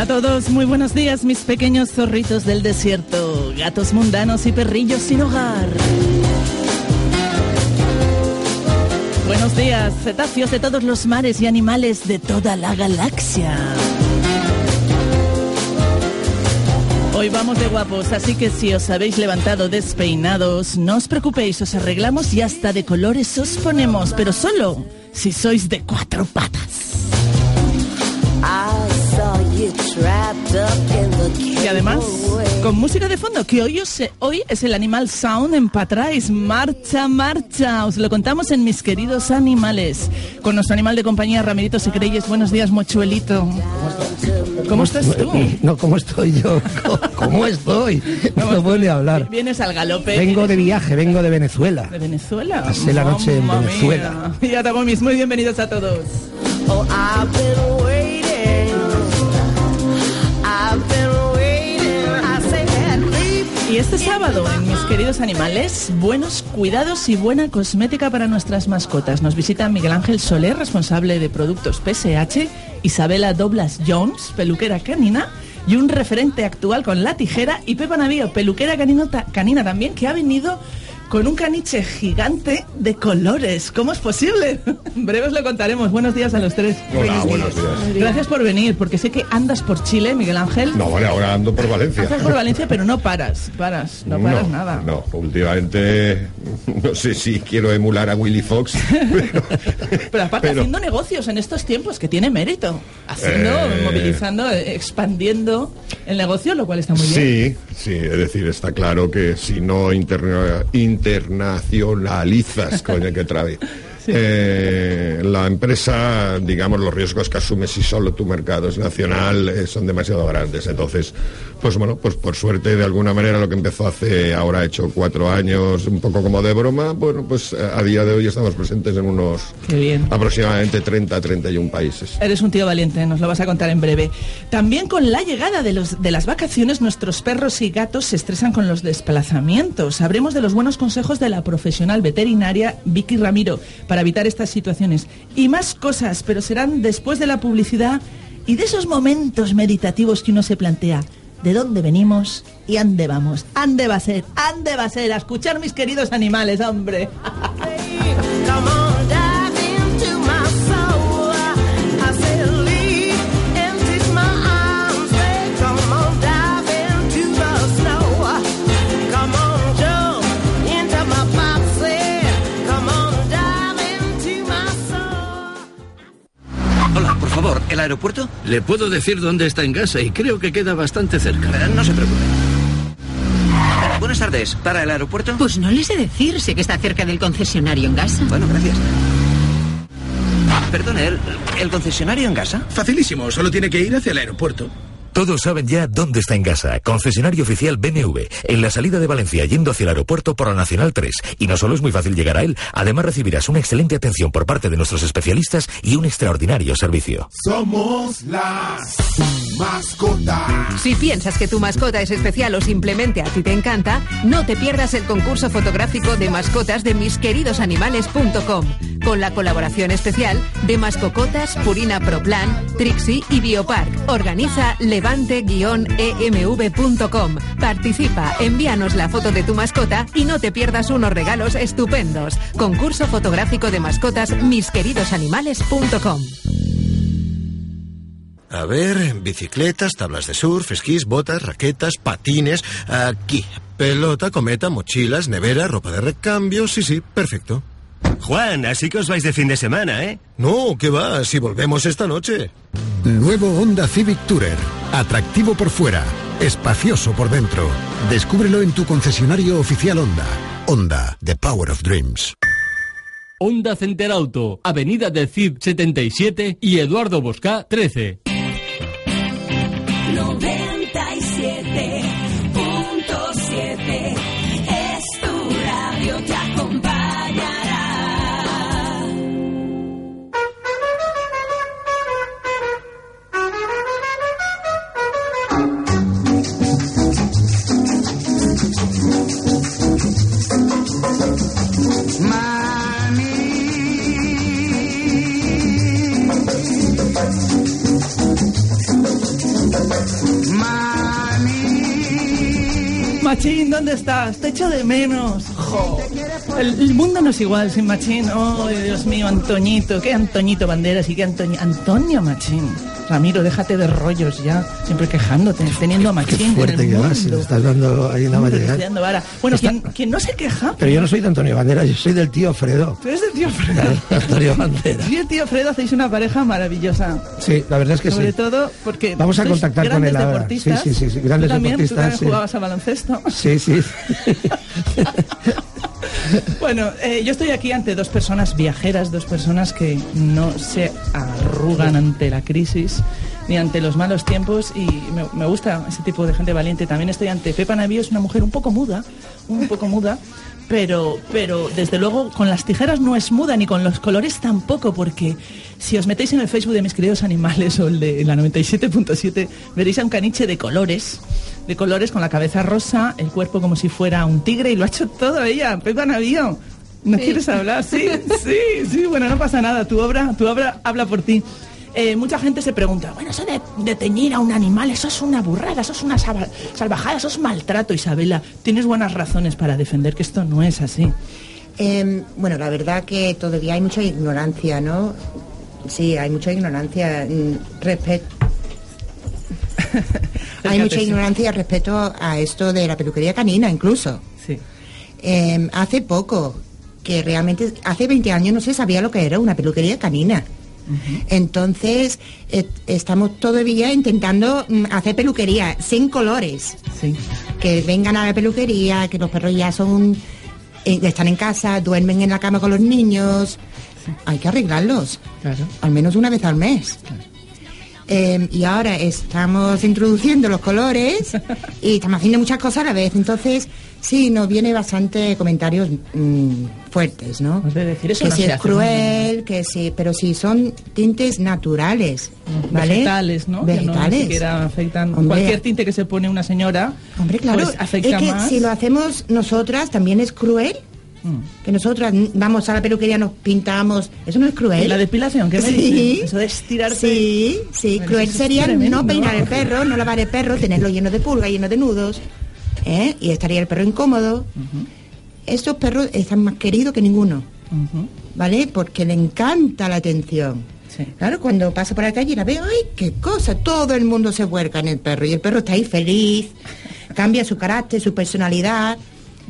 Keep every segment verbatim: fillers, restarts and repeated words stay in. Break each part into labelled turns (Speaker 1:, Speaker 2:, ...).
Speaker 1: todos, muy buenos días, mis pequeños zorritos del desierto, gatos mundanos y perrillos sin hogar. Buenos días, cetáceos de todos los mares y animales de toda la galaxia. Hoy vamos de guapos, así que si os habéis levantado despeinados, no os preocupéis, os arreglamos y hasta de colores os ponemos, pero solo si sois de cuatro patas. Y además, con música de fondo, que hoy, os, hoy es el Animal Sound en Patrais. Marcha, marcha. Os lo contamos en Mis Queridos Animales. Con nuestro animal de compañía, Ramirito Secreyes. Buenos días, mochuelito. ¿Cómo estás tú?
Speaker 2: No, ¿cómo estoy yo? ¿Cómo estoy? No me puedo ni hablar.
Speaker 1: Vienes al galope.
Speaker 2: Vengo de viaje, vengo de Venezuela.
Speaker 1: ¿De Venezuela?
Speaker 2: Pasé la noche en Venezuela.
Speaker 1: Mía. Ya estamos, mis muy bienvenidos a todos. Oh, I've been waiting. Y este sábado, en Mis Queridos Animales, buenos cuidados y buena cosmética para nuestras mascotas. Nos visita Miguel Ángel Soler, responsable de productos P S H, Isabela Doblas Jones, peluquera canina, y un referente actual con la tijera, y Pepa Navío, peluquera canina, canina también, que ha venido con un caniche gigante de colores. ¿Cómo es posible? En breve os lo contaremos. Buenos días a los tres.
Speaker 3: Hola, buenos días.
Speaker 1: Gracias por venir, porque sé que andas por Chile, Miguel Ángel.
Speaker 3: No, vale, ahora ando por Valencia.
Speaker 1: Andas por Valencia, pero no paras, paras, no paras
Speaker 3: no,
Speaker 1: nada.
Speaker 3: No, últimamente no sé si quiero emular a Willy Fox, pero...
Speaker 1: pero aparte
Speaker 3: pero,
Speaker 1: haciendo negocios en estos tiempos, que tiene mérito. Haciendo, eh, movilizando, expandiendo el negocio, lo cual está muy bien.
Speaker 3: Sí, sí, es decir, está claro que si no interna, internacionalizas, coño, que trabe. Sí. Eh, la empresa, digamos, los riesgos que asume si solo tu mercado es nacional eh, son demasiado grandes. Entonces, pues bueno, pues por suerte, de alguna manera, lo que empezó hace, ahora ha hecho cuatro años, un poco como de broma, bueno, pues a día de hoy estamos presentes en unos aproximadamente treinta, treinta y uno países.
Speaker 1: Eres un tío valiente, nos lo vas a contar en breve. También con la llegada de, los, de las vacaciones, nuestros perros y gatos se estresan con los desplazamientos. Sabremos de los buenos consejos de la profesional veterinaria Vicky Ramiro para evitar estas situaciones y más cosas, pero serán después de la publicidad y de esos momentos meditativos que uno se plantea: ¿de dónde venimos y ande vamos? ¿Ande va a ser? ¿Ande va a ser? A escuchar, Mis Queridos Animales, hombre.
Speaker 4: Por favor, ¿el aeropuerto?
Speaker 5: Le puedo decir dónde está en casa y creo que queda bastante cerca.
Speaker 4: Eh, no se preocupe. Eh, buenas tardes, ¿para el aeropuerto?
Speaker 6: Pues no les sé decir, sé que está cerca del concesionario en Gasa.
Speaker 4: Bueno, gracias. Perdone, ¿el, el concesionario en Gasa?
Speaker 5: Facilísimo, solo tiene que ir hacia el aeropuerto.
Speaker 7: Todos saben ya dónde está en Gasa, concesionario oficial B M W, en la salida de Valencia yendo hacia el aeropuerto por la Nacional tres. Y no solo es muy fácil llegar a él, además recibirás una excelente atención por parte de nuestros especialistas y un extraordinario servicio.
Speaker 8: Somos las mascotas.
Speaker 9: Si piensas que tu mascota es especial o simplemente a ti te encanta, no te pierdas el concurso fotográfico de mascotas de mis queridos animales punto com, con la colaboración especial de Mascocotas, Purina Pro Plan, Trixie y Biopark. Organiza Levante e m v punto com. Participa, envíanos la foto de tu mascota y no te pierdas unos regalos estupendos. Concurso fotográfico de mascotas mis queridos animales punto com.
Speaker 10: A ver, bicicletas, tablas de surf, esquís, botas, raquetas, patines. Aquí, pelota, cometa, mochilas, nevera, ropa de recambio. Sí, sí, perfecto.
Speaker 11: Juan, así que os vais de fin de semana, ¿eh?
Speaker 10: No, ¿qué va? Si volvemos esta noche.
Speaker 12: Nuevo Honda Civic Tourer. Atractivo por fuera, espacioso por dentro. Descúbrelo en tu concesionario oficial Honda. Honda, the power of dreams.
Speaker 13: Honda Center Auto, Avenida del Cid setenta y siete y Eduardo Boscá trece.
Speaker 14: noventa y siete punto siete es tu radio, te acompañará.
Speaker 1: Machín, ¿dónde estás? Te echo de menos. Jo. El, el mundo no es igual sin Machín. Oh, Dios mío, Antoñito. ¿Qué Antoñito Banderas y qué Antonio? Antonio Machín. Ramiro, déjate de rollos ya. Siempre quejándote, teniendo a Machín.
Speaker 2: Qué fuerte
Speaker 1: en el
Speaker 2: que
Speaker 1: mundo.
Speaker 2: vas, le estás dando ahí una materia.
Speaker 1: Bueno, quien, quien no se queja...
Speaker 2: Pero yo no soy de Antonio Banderas, yo soy del tío Fredo.
Speaker 1: Tú eres del tío Fredo.
Speaker 2: Antonio Banderas.
Speaker 1: Sí, el tío Fredo hacéis una pareja maravillosa.
Speaker 2: Sí, la verdad es que
Speaker 1: Sobre
Speaker 2: sí.
Speaker 1: Sobre todo porque
Speaker 2: vamos a contactar con él ahora.
Speaker 1: Deportistas.
Speaker 2: Sí, sí, sí, sí, grandes
Speaker 1: ¿Tú también,
Speaker 2: deportistas.
Speaker 1: ¿Tú también
Speaker 2: sí.
Speaker 1: jugabas a baloncesto?
Speaker 2: Sí, sí.
Speaker 1: Bueno, eh, yo estoy aquí ante dos personas viajeras, dos personas que no se arrugan ante la crisis ni ante los malos tiempos, y me, me gusta ese tipo de gente valiente. También estoy ante Pepa Navío, es una mujer un poco muda, un poco muda, pero, pero desde luego con las tijeras no es muda, ni con los colores tampoco, porque si os metéis en el Facebook de Mis Queridos Animales o el de la noventa y siete punto siete, veréis a un caniche de colores, de colores con la cabeza rosa, el cuerpo como si fuera un tigre, y lo ha hecho todo ella, Pepa Navío. ¿No sí. quieres hablar? Sí, sí, sí, bueno, no pasa nada, tu obra, tu obra habla por ti. Eh, mucha gente se pregunta, bueno, eso de, de teñir a un animal, eso es una burrada, eso es una sal- salvajada, eso es maltrato. Isabela, tienes buenas razones para defender que esto no es así.
Speaker 15: Eh, bueno, la verdad que todavía hay mucha ignorancia, ¿no? Sí, hay mucha ignorancia respecto... hay mucha ignorancia respecto a esto de la peluquería canina, incluso.
Speaker 1: Sí.
Speaker 15: Eh, hace poco, que realmente, hace veinte años no se sabía lo que era una peluquería canina. Uh-huh. Entonces eh, estamos todavía intentando mm, hacer peluquería sin colores,
Speaker 1: sí.
Speaker 15: Que vengan a la peluquería, que los perros ya son eh, están en casa, duermen en la cama con los niños, sí. Hay que arreglarlos,
Speaker 1: claro.
Speaker 15: Al menos una vez al mes, claro. eh, y ahora estamos introduciendo los colores y estamos haciendo muchas cosas a la vez, entonces sí, nos viene bastante comentarios mmm, fuertes, ¿no?
Speaker 1: Es decir, eso
Speaker 15: que
Speaker 1: no
Speaker 15: si
Speaker 1: se
Speaker 15: es
Speaker 1: hace,
Speaker 15: cruel, ¿no? Que sí, pero si son tintes naturales, ¿vale?
Speaker 1: Vegetales, ¿no?
Speaker 15: Vegetales.
Speaker 1: Que no ni siquiera afectan.
Speaker 15: Hombre,
Speaker 1: cualquier tinte que se pone una señora,
Speaker 15: hombre, claro,
Speaker 1: pues afecta
Speaker 15: es que
Speaker 1: más.
Speaker 15: Si lo hacemos nosotras también es cruel. Mm. Que nosotras vamos a la peluquería, nos pintamos, eso no es cruel.
Speaker 1: ¿Y la depilación? ¿Qué me
Speaker 15: sí.
Speaker 1: dices? Eso de estirarte.
Speaker 15: Sí, sí, bueno, cruel sería tremendo. No peinar el perro, no lavar el perro, tenerlo lleno de pulgas, lleno de nudos, ¿eh? Y estaría el perro incómodo. Uh-huh. Estos perros están más queridos que ninguno, uh-huh. ¿Vale? Porque le encanta la atención.
Speaker 1: Sí.
Speaker 15: Claro, cuando pasa por la calle y la veo, ¡ay, qué cosa! Todo el mundo se vuelca en el perro y el perro está ahí feliz, cambia su carácter, su personalidad.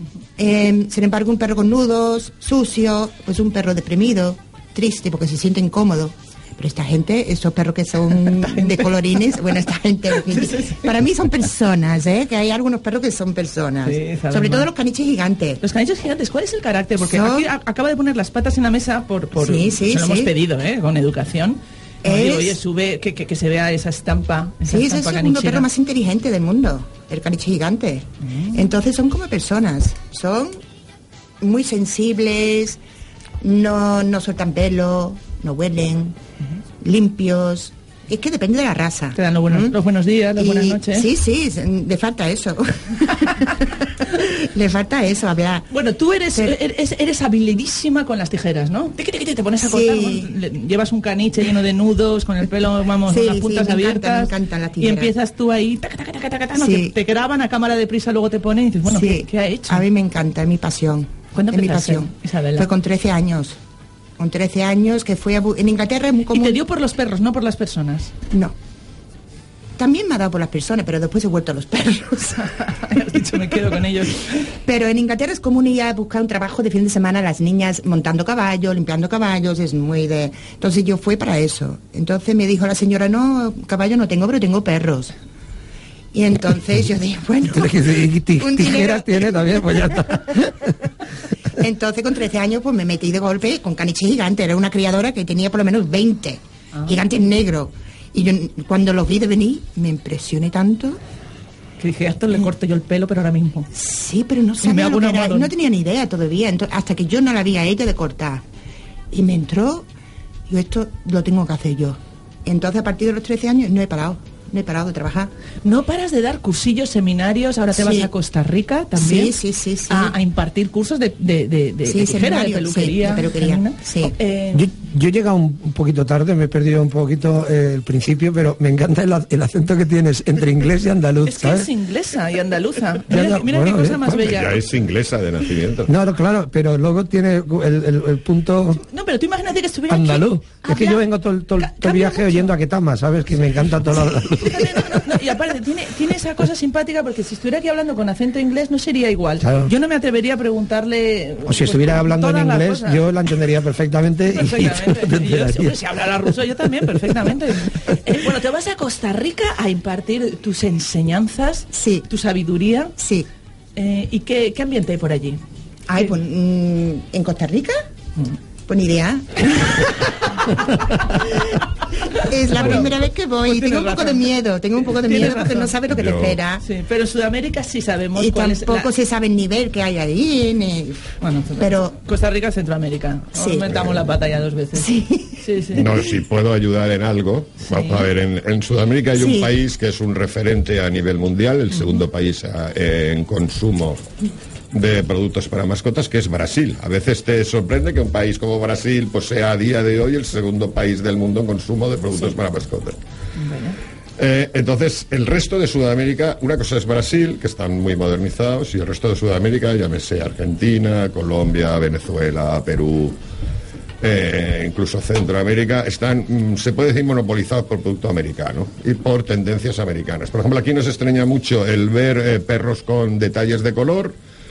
Speaker 15: Eh, sin embargo, un perro con nudos, sucio, pues un perro deprimido, triste porque se siente incómodo. Pero esta gente, esos perros que son de colorines, bueno, esta gente, sí, sí, sí. Para mí son personas, ¿eh? Que hay algunos perros que son personas. Sí, sobre todo los caniches gigantes.
Speaker 1: Los caniches gigantes, ¿cuál es el carácter? Porque son... aquí a, acaba de poner las patas en la mesa por... por
Speaker 15: sí, sí,
Speaker 1: se lo
Speaker 15: sí.
Speaker 1: hemos pedido, ¿eh? Con educación.
Speaker 15: Es...
Speaker 1: Digo, oye, sube, que, que, que se vea esa estampa. Esa
Speaker 15: sí,
Speaker 1: estampa
Speaker 15: es el segundo perro más inteligente del mundo, el caniche gigante. Mm. Entonces son como personas, son muy sensibles, no, no sueltan pelo, no huelen, uh-huh. limpios. Es que depende de la raza.
Speaker 1: Te dan los buenos, ¿Mm? los buenos días, las y, buenas noches.
Speaker 15: Sí, sí, le falta eso. Le falta eso, hablar.
Speaker 1: Bueno, tú eres, Pero, eres, eres habilidísima con las tijeras, ¿no? Te, te, te, te pones a cortar, sí. Bueno, llevas un caniche lleno de nudos, con el pelo, vamos,
Speaker 15: sí,
Speaker 1: con las puntas
Speaker 15: sí, me
Speaker 1: abiertas.
Speaker 15: Encanta, me encantan las tijeras.
Speaker 1: Y empiezas tú ahí, taca, taca, taca, taca, taca,
Speaker 15: sí.
Speaker 1: no, te, te graban a cámara de prisa, luego te ponen y dices, bueno, sí. ¿qué, ¿qué ha hecho?
Speaker 15: A mí me encanta, es mi pasión.
Speaker 1: ¿Cuándo
Speaker 15: es mi pasión?
Speaker 1: Isabela?
Speaker 15: Fue con trece años. Con trece años que fui a... En Inglaterra es muy común.
Speaker 1: ¿Y te dio por los perros, no por las personas?
Speaker 15: No. También me ha dado por las personas, pero después he vuelto a los perros.
Speaker 1: Has dicho, me quedo con ellos.
Speaker 15: Pero en Inglaterra es común ir a buscar un trabajo de fin de semana, las niñas montando caballos, limpiando caballos, es muy de... Entonces yo fui para eso. Entonces me dijo la señora, no, caballo no tengo, pero tengo perros. Y entonces yo dije, bueno...
Speaker 2: Y tijeras tiene también, pues ya está.
Speaker 15: Entonces con trece años pues me metí de golpe con caniche gigante. Era una criadora que tenía por lo menos veinte. Ah. Gigantes negros. Y yo cuando los vi de venir, me impresioné tanto.
Speaker 1: Que dije, a esto le corto yo el pelo, pero ahora mismo.
Speaker 15: Sí, pero no sabía lo que era. No tenía ni idea todavía, entonces, hasta que yo no la vi a ella de cortar. Y me entró, yo esto lo tengo que hacer yo. Entonces a partir de los trece años no he parado. No he parado de trabajar.
Speaker 1: No paras de dar cursillos, seminarios, ahora te sí. vas a Costa Rica también.
Speaker 15: Sí, sí, sí. sí.
Speaker 1: A, a impartir cursos de, de, de, de,
Speaker 15: sí,
Speaker 1: de tijera, de peluquería.
Speaker 15: Sí, de peluquería. Sí.
Speaker 2: Eh, yo, Yo he llegado un, un poquito tarde, me he perdido un poquito eh, el principio, pero me encanta el, el acento que tienes entre inglés y andaluz,
Speaker 1: Es que
Speaker 2: ¿sabes?
Speaker 1: es inglesa y andaluza.
Speaker 2: Ya,
Speaker 1: Mira,
Speaker 2: ya,
Speaker 1: mira
Speaker 2: bueno,
Speaker 1: qué cosa
Speaker 2: eh,
Speaker 1: más
Speaker 2: bueno,
Speaker 1: bella.
Speaker 3: Ya es inglesa de nacimiento.
Speaker 2: No, no, claro, pero luego tiene el, el, el punto
Speaker 1: No, pero tú imagínate que estuviera
Speaker 2: andaluz.
Speaker 1: aquí.
Speaker 2: Es que yo vengo todo, el- todo, el- todo el viaje oyendo a Ketama, ¿sabes? Que me encanta todo lo andaluz.
Speaker 1: Fíjate, no, no, no, y aparte tiene, tiene esa cosa simpática porque si estuviera aquí hablando con acento inglés no sería igual.
Speaker 2: Claro.
Speaker 1: Yo no me atrevería a preguntarle...
Speaker 2: O si estuviera
Speaker 1: pues,
Speaker 2: hablando en
Speaker 1: todas las
Speaker 2: inglés,
Speaker 1: cosas.
Speaker 2: yo la entendería perfectamente. y-
Speaker 1: Perfectamente.
Speaker 2: Y, tú no te
Speaker 1: Y yo,
Speaker 2: enterarías.
Speaker 1: hombre, si hablara ruso yo también, perfectamente. Eh, bueno, te vas a Costa Rica a impartir tus enseñanzas,
Speaker 15: Sí.
Speaker 1: tu sabiduría.
Speaker 15: Sí.
Speaker 1: Eh, ¿Y qué, qué ambiente hay por allí?
Speaker 15: Ay, pues, mm, ¿en Costa Rica? Pues ni idea. Es la
Speaker 1: Bueno,
Speaker 15: primera vez que voy
Speaker 1: pues
Speaker 15: y tengo
Speaker 1: tienes
Speaker 15: un poco
Speaker 1: razón.
Speaker 15: de miedo, tengo un poco de
Speaker 1: Tienes
Speaker 15: miedo porque
Speaker 1: razón.
Speaker 15: no sabes lo que
Speaker 3: Yo-
Speaker 15: te espera.
Speaker 1: Sí, pero en Sudamérica sí sabemos
Speaker 15: Y
Speaker 1: cuál es
Speaker 15: tampoco
Speaker 1: la-
Speaker 15: se sabe el nivel que hay ahí. Ni...
Speaker 1: Bueno,
Speaker 15: pero
Speaker 1: Costa Rica, Centroamérica.
Speaker 15: Sí.
Speaker 1: Nos metamos la pata ya dos veces.
Speaker 15: sí.
Speaker 1: Sí, sí.
Speaker 3: No, si puedo ayudar en algo. Vamos a ver, en, en Sudamérica hay
Speaker 15: Sí.
Speaker 3: un país que es un referente a nivel mundial, el segundo país a- en consumo de productos para mascotas, que es Brasil. A veces te sorprende que un país como Brasil pues sea a día de hoy el segundo país del mundo en consumo de productos para mascotas. Eh, entonces, el resto de Sudamérica, una cosa es Brasil, que están muy modernizados, y el resto de Sudamérica, llámese Argentina, Colombia, Venezuela, Perú, eh, incluso Centroamérica, están, mm, se puede decir, monopolizados por producto americano y por tendencias americanas. Por ejemplo, aquí nos extraña mucho el ver eh, perros con detalles de color.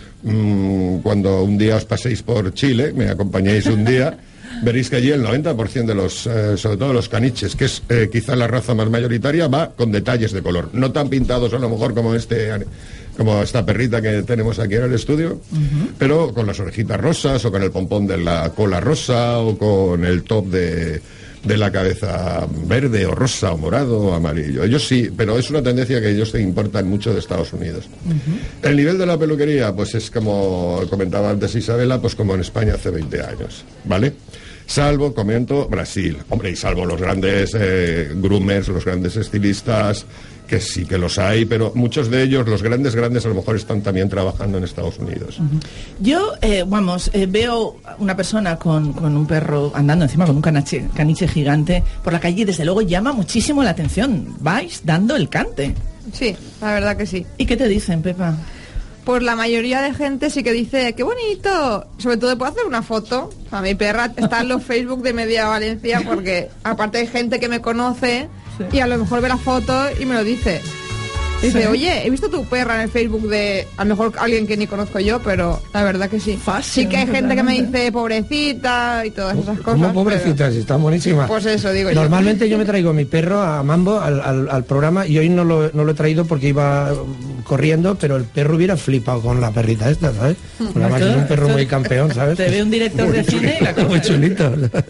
Speaker 3: Mm, cuando un día os paséis por Chile, me acompañéis un día, veréis que allí el noventa por ciento de los, eh, sobre todo los caniches, que es eh, quizá la raza más mayoritaria, va con detalles de color. No tan pintados a lo mejor como este, como esta perrita que tenemos aquí en el estudio, pero con las orejitas rosas, o con el pompón de la cola rosa, o con el top de, de la cabeza verde, o rosa, o morado, o amarillo. Ellos sí, pero es una tendencia que ellos se importan mucho de Estados Unidos. El nivel de la peluquería, pues es como comentaba antes Isabela, pues como en España hace veinte años, ¿vale? Salvo, comento, Brasil. Hombre, y salvo los grandes eh, groomers, los grandes estilistas, que sí que los hay, pero muchos de ellos, los grandes, grandes, a lo mejor están también trabajando en Estados Unidos.
Speaker 1: Yo, eh, vamos, eh, veo una persona con, con un perro andando encima con un canache, caniche gigante por la calle y desde luego llama muchísimo la atención. Vais dando el cante.
Speaker 16: Sí, la verdad que sí.
Speaker 1: ¿Y qué te dicen, Pepa?
Speaker 16: Pues la mayoría de gente sí que dice, ¡qué bonito! Sobre todo, ¿puedo hacer una foto? A mi perra está en los Facebook de Media Valencia porque aparte hay gente que me conoce y a lo mejor ve la foto y me lo dice. Dice,
Speaker 1: Sí.
Speaker 16: oye, he visto tu perra en el Facebook de, a lo mejor alguien que ni conozco yo, pero la verdad que sí.
Speaker 1: Fácil,
Speaker 16: Sí que hay gente que me
Speaker 1: totalmente.
Speaker 16: dice pobrecita y todas esas cosas.
Speaker 2: Como pobrecitas, está buenísima.
Speaker 16: Pues eso, digo yo.
Speaker 2: Normalmente yo me traigo mi perro a Mambo, al, al- al programa, y hoy no lo, no lo he traído porque iba mm, corriendo, pero el perro hubiera flipado con la perrita esta, ¿sabes? Porque además es un perro muy campeón, ¿sabes?
Speaker 1: Te ve un director de cine y la
Speaker 2: Muy chulito.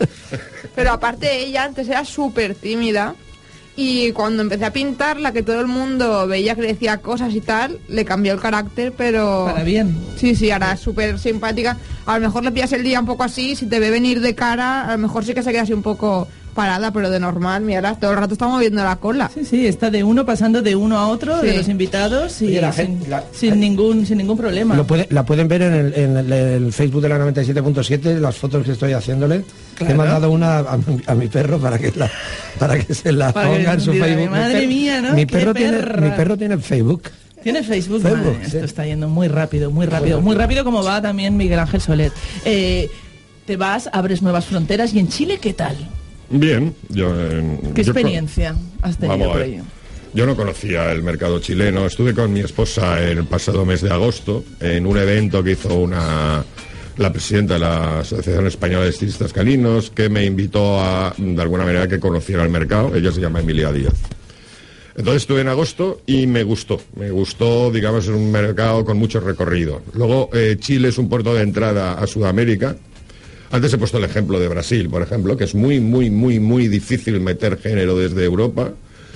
Speaker 16: Pero aparte ella antes era súper tímida y cuando empecé a pintarla, que todo el mundo veía que le decía cosas y tal, le cambió el carácter, pero...
Speaker 1: Para bien.
Speaker 16: Sí, sí, ahora es súper simpática. A lo mejor le pillas el día un poco así, si te ve venir de cara, a lo mejor sí que se queda así un poco parada, pero de normal, mira, todo el rato está moviendo la cola.
Speaker 1: Sí, sí, está de uno pasando de uno a otro
Speaker 16: Sí.
Speaker 1: de los invitados y
Speaker 2: Oye, la
Speaker 1: sin,
Speaker 2: gente- la-
Speaker 1: sin ningún sin ningún problema.
Speaker 2: Lo puede- la pueden ver en el, en el- el Facebook de la noventa y siete punto siete, las fotos que estoy haciéndole.
Speaker 1: Claro.
Speaker 2: He mandado una a, mi- a mi perro para que la, para que se la
Speaker 1: Para que
Speaker 2: ponga en su
Speaker 1: diga,
Speaker 2: Facebook.
Speaker 1: madre
Speaker 2: Mi per-
Speaker 1: mía, ¿no?
Speaker 2: Mi
Speaker 1: Qué
Speaker 2: perro, tiene,
Speaker 1: perra.
Speaker 2: mi perro tiene Facebook.
Speaker 1: ¿Tiene Facebook?
Speaker 2: Facebook,
Speaker 1: Madre,
Speaker 2: sí.
Speaker 1: esto está yendo muy rápido, muy rápido. Muy rápido como va también Miguel Ángel Soler. Eh, te vas, abres nuevas fronteras. ¿Y en Chile qué tal?
Speaker 3: Bien, yo... en-
Speaker 1: ¿Qué
Speaker 3: yo con-
Speaker 1: experiencia has tenido
Speaker 3: Vamos a
Speaker 1: por
Speaker 3: ver.
Speaker 1: ello?
Speaker 3: Yo no conocía el mercado chileno. Estuve con mi esposa el pasado mes de agosto en un evento que hizo una la presidenta de la Asociación Española de Estilistas Caninos, que me invitó a, de alguna manera, que conociera el mercado. Ella se llama Emilia Díaz. Entonces estuve en agosto y me gustó. Me gustó, digamos, es un mercado con mucho recorrido. Luego, eh, Chile es un puerto de entrada a Sudamérica. Antes he puesto el ejemplo de Brasil, por ejemplo, que es muy, muy, muy, muy difícil meter género desde Europa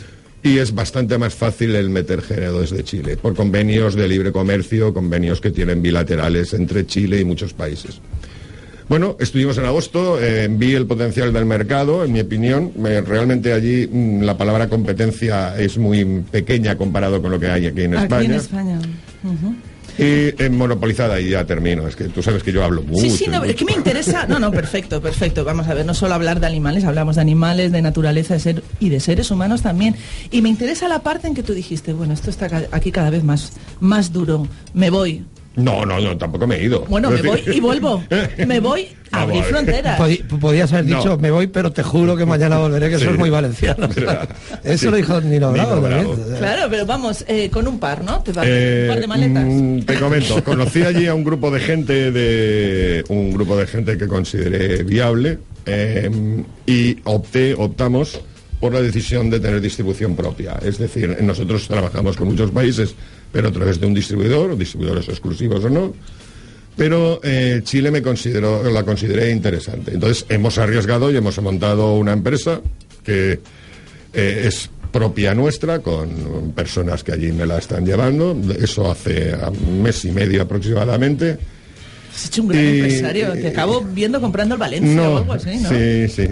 Speaker 3: y es bastante más fácil el meter género desde Chile, por convenios de libre comercio, convenios que tienen bilaterales entre Chile y muchos países. Bueno, estuvimos en agosto, eh, vi el potencial del mercado, en mi opinión. Me- realmente allí mm, la palabra competencia es muy pequeña comparado con lo que hay aquí en España.
Speaker 1: Aquí en España. Ujú.
Speaker 3: Y en monopolizada, y ya termino, es que tú sabes que yo hablo mucho.
Speaker 1: Sí, sí, no, es que me interesa, no, no, perfecto, perfecto, vamos a ver, no solo hablar de animales, hablamos de animales, de naturaleza, de ser, y de seres humanos también, y me interesa la parte en que tú dijiste, bueno, esto está aquí cada vez más, más duro, me voy.
Speaker 3: No, no, no, tampoco me he ido.
Speaker 1: Bueno, me voy y vuelvo. Me voy a abrir fronteras.
Speaker 2: Pod- podías haber dicho, no. me voy, pero te juro que mañana volveré, que sí. Eso es muy valenciano. Eso sí. Lo dijo Nino Bravo. Bravo.
Speaker 1: Claro, pero vamos, eh, con un par, ¿no? Te va eh, un par de maletas.
Speaker 3: Mm, te comento, conocí allí a un grupo de gente, de un grupo de gente que consideré viable eh, y opté, optamos por la decisión de tener distribución propia. Es decir, nosotros trabajamos con muchos países, pero a través de un distribuidor, o distribuidores exclusivos o no, pero eh, Chile me consideró, la consideré interesante. Entonces hemos arriesgado y hemos montado una empresa que eh, es propia nuestra, con personas que allí me la están llevando, eso hace un mes y medio aproximadamente.
Speaker 1: Has hecho un gran y, empresario, te acabo viendo comprando el Valencia
Speaker 3: no,
Speaker 1: o algo así, ¿no?
Speaker 3: Sí, sí.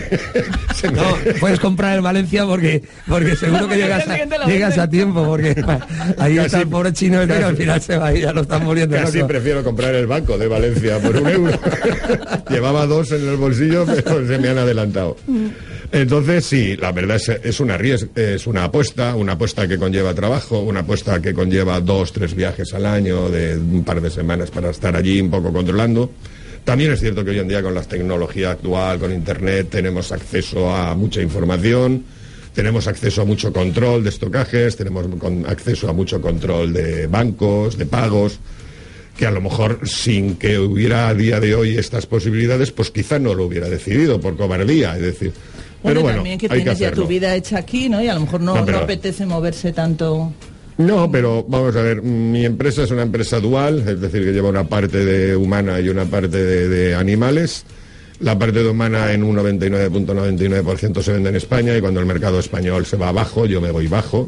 Speaker 2: No, puedes comprar el Valencia porque porque seguro que llegas a, llegas a tiempo, porque ahí casi, está el pobre chino este que al final se va y ya lo están muriendo.
Speaker 3: Casi loco. Prefiero comprar el banco de Valencia por un euro. Llevaba dos en el bolsillo, pero se me han adelantado. Entonces, sí, la verdad es, es una ries- es una apuesta, una apuesta que conlleva trabajo, una apuesta que conlleva dos, tres viajes al año, de un par de semanas para estar allí un poco controlando. También es cierto que hoy en día con la tecnología actual, con Internet, tenemos acceso a mucha información, tenemos acceso a mucho control de estocajes, tenemos con, acceso a mucho control de bancos, de pagos, que a lo mejor sin que hubiera a día de hoy estas posibilidades, pues quizá no lo hubiera decidido por cobardía, es decir...
Speaker 1: Bueno,
Speaker 3: pero bueno,
Speaker 1: también que tienes
Speaker 3: que
Speaker 1: ya tu vida hecha aquí, ¿no? Y a lo mejor no,
Speaker 3: no, pero...
Speaker 1: no apetece moverse tanto...
Speaker 3: No, pero vamos a ver, mi empresa es una empresa dual, es decir, que lleva una parte de humana y una parte de, de animales. La parte de humana en un noventa y nueve punto noventa y nueve por ciento se vende en España y cuando el mercado español se va abajo, yo me voy bajo.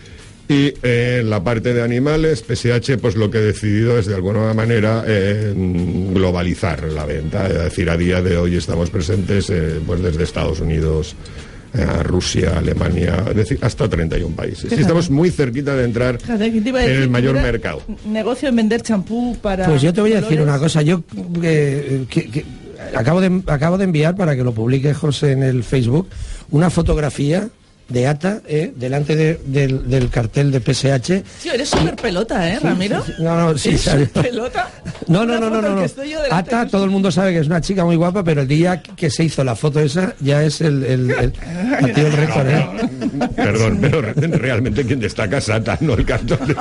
Speaker 3: Y eh, la parte de animales, P S H, pues lo que he decidido es de alguna manera eh, globalizar la venta. Es decir, a día de hoy estamos presentes eh, pues desde Estados Unidos a Rusia, Alemania, es decir, hasta treinta y un países. Sí, estamos muy cerquita de entrar en el mayor mercado.
Speaker 1: Negocio en vender champú para...
Speaker 2: Pues yo te voy a decir una cosa, yo eh, que, que, acabo, de, acabo de enviar para que lo publique José en el Facebook una fotografía de Ata, eh, delante de, del, del cartel de P S H.
Speaker 1: Sí, eres súper pelota, ¿eh, Ramiro?
Speaker 2: Sí, sí, no, no, sí,
Speaker 1: ¿Eres pelota?
Speaker 2: No, no, no, no, no, no. Ata, todo el mundo sabe que es una chica muy guapa, pero el día que se hizo la foto esa, ya es el, el, el, el tío el récord, ¿eh?
Speaker 3: Perdón, pero realmente quien destaca es Ata, no el cartón de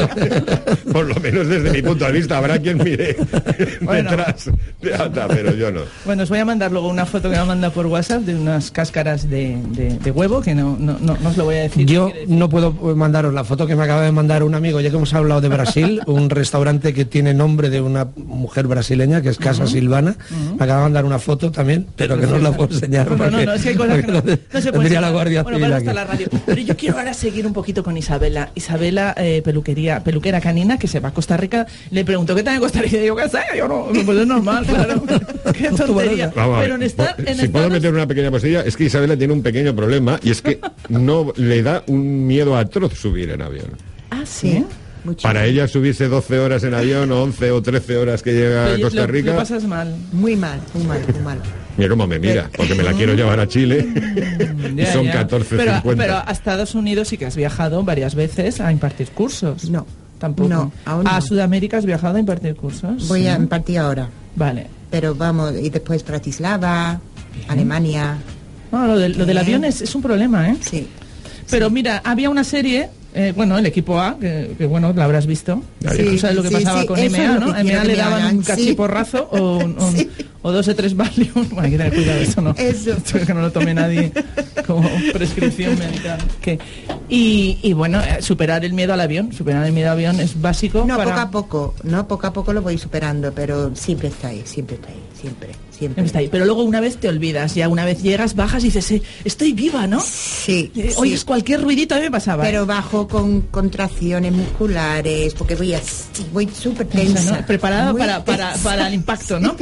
Speaker 3: por lo menos desde mi punto de vista, habrá quien mire bueno. detrás de Ata, pero yo no.
Speaker 1: Bueno, os voy a mandar luego una foto que me manda por WhatsApp de unas cáscaras de, de, de huevo, que no No, no, no os lo voy a decir.
Speaker 2: Yo no puedo mandaros la foto que me acaba de mandar un amigo, ya que hemos hablado de Brasil, un restaurante que tiene nombre de una mujer brasileña, que es Casa uh-huh. Silvana. Uh-huh. Me acaba de mandar una foto también, pero que no os la puedo enseñar.
Speaker 1: No,
Speaker 2: porque,
Speaker 1: no, no, es que hay cosas que no, no se puede
Speaker 2: la Guardia
Speaker 1: bueno,
Speaker 2: Civil
Speaker 1: hasta la radio. Pero yo quiero ahora seguir un poquito con Isabela. Isabela, eh, peluquería, peluquera canina, que se va a Costa Rica. Le pregunto, ¿qué tal en Costa Rica? Y digo, ¿qué sé? Yo no, pues es normal, claro. Qué tontería.
Speaker 3: Vamos, pero en estar, en si Estados... puedo meter una pequeña postilla, es que Isabela tiene un pequeño problema, y es que no le da un miedo atroz subir en avión.
Speaker 1: Ah, ¿sí?
Speaker 3: Mucho Para bien. Ella subirse doce horas en avión o once o trece horas que llega Pero a Costa Rica...
Speaker 1: Lo pasas mal.
Speaker 15: Muy mal, muy mal, muy mal.
Speaker 3: Mira cómo me mira, porque me la quiero llevar a Chile y son catorce cincuenta.
Speaker 1: Pero, pero a Estados Unidos sí que has viajado varias veces a impartir cursos.
Speaker 15: No.
Speaker 1: Tampoco.
Speaker 15: No, aún no.
Speaker 1: ¿A Sudamérica has viajado a impartir cursos?
Speaker 15: Voy
Speaker 1: ¿sí?
Speaker 15: a impartir ahora.
Speaker 1: Vale.
Speaker 15: Pero vamos, y después Bratislava, bien. Alemania...
Speaker 1: No, lo, de, lo del avión es, es un problema, ¿eh?
Speaker 15: Sí.
Speaker 1: Pero
Speaker 15: sí.
Speaker 1: Mira, había una serie, eh, bueno, el equipo A, que, que bueno, la habrás visto.
Speaker 15: Sí,
Speaker 1: Tú sabes lo que
Speaker 15: sí,
Speaker 1: pasaba
Speaker 15: sí,
Speaker 1: con M A, ¿no? M A le daban
Speaker 15: hagan,
Speaker 1: un cachiporrazo sí. o, un, un, sí. o dos o tres Valium. Bueno, hay que tener cuidado, eso no.
Speaker 15: Eso.
Speaker 1: Esto que no lo tome nadie como prescripción médica. Que, y, y bueno, eh, superar el miedo al avión, superar el miedo al avión es básico.
Speaker 15: No,
Speaker 1: para...
Speaker 15: poco a poco, no, poco a poco lo voy superando, pero siempre está ahí, siempre está ahí, siempre. Siempre.
Speaker 1: Está ahí. Pero luego una vez te olvidas, ya una vez llegas, bajas y dices, eh, estoy viva, ¿no?
Speaker 15: Sí.
Speaker 1: Eh, oyes
Speaker 15: sí.
Speaker 1: cualquier ruidito, a mí me pasaba.
Speaker 15: Pero
Speaker 1: ¿eh?
Speaker 15: bajo con contracciones musculares, porque voy así, voy súper tensa.
Speaker 1: ¿no? Preparada
Speaker 15: Muy
Speaker 1: para, para, para el impacto, ¿no?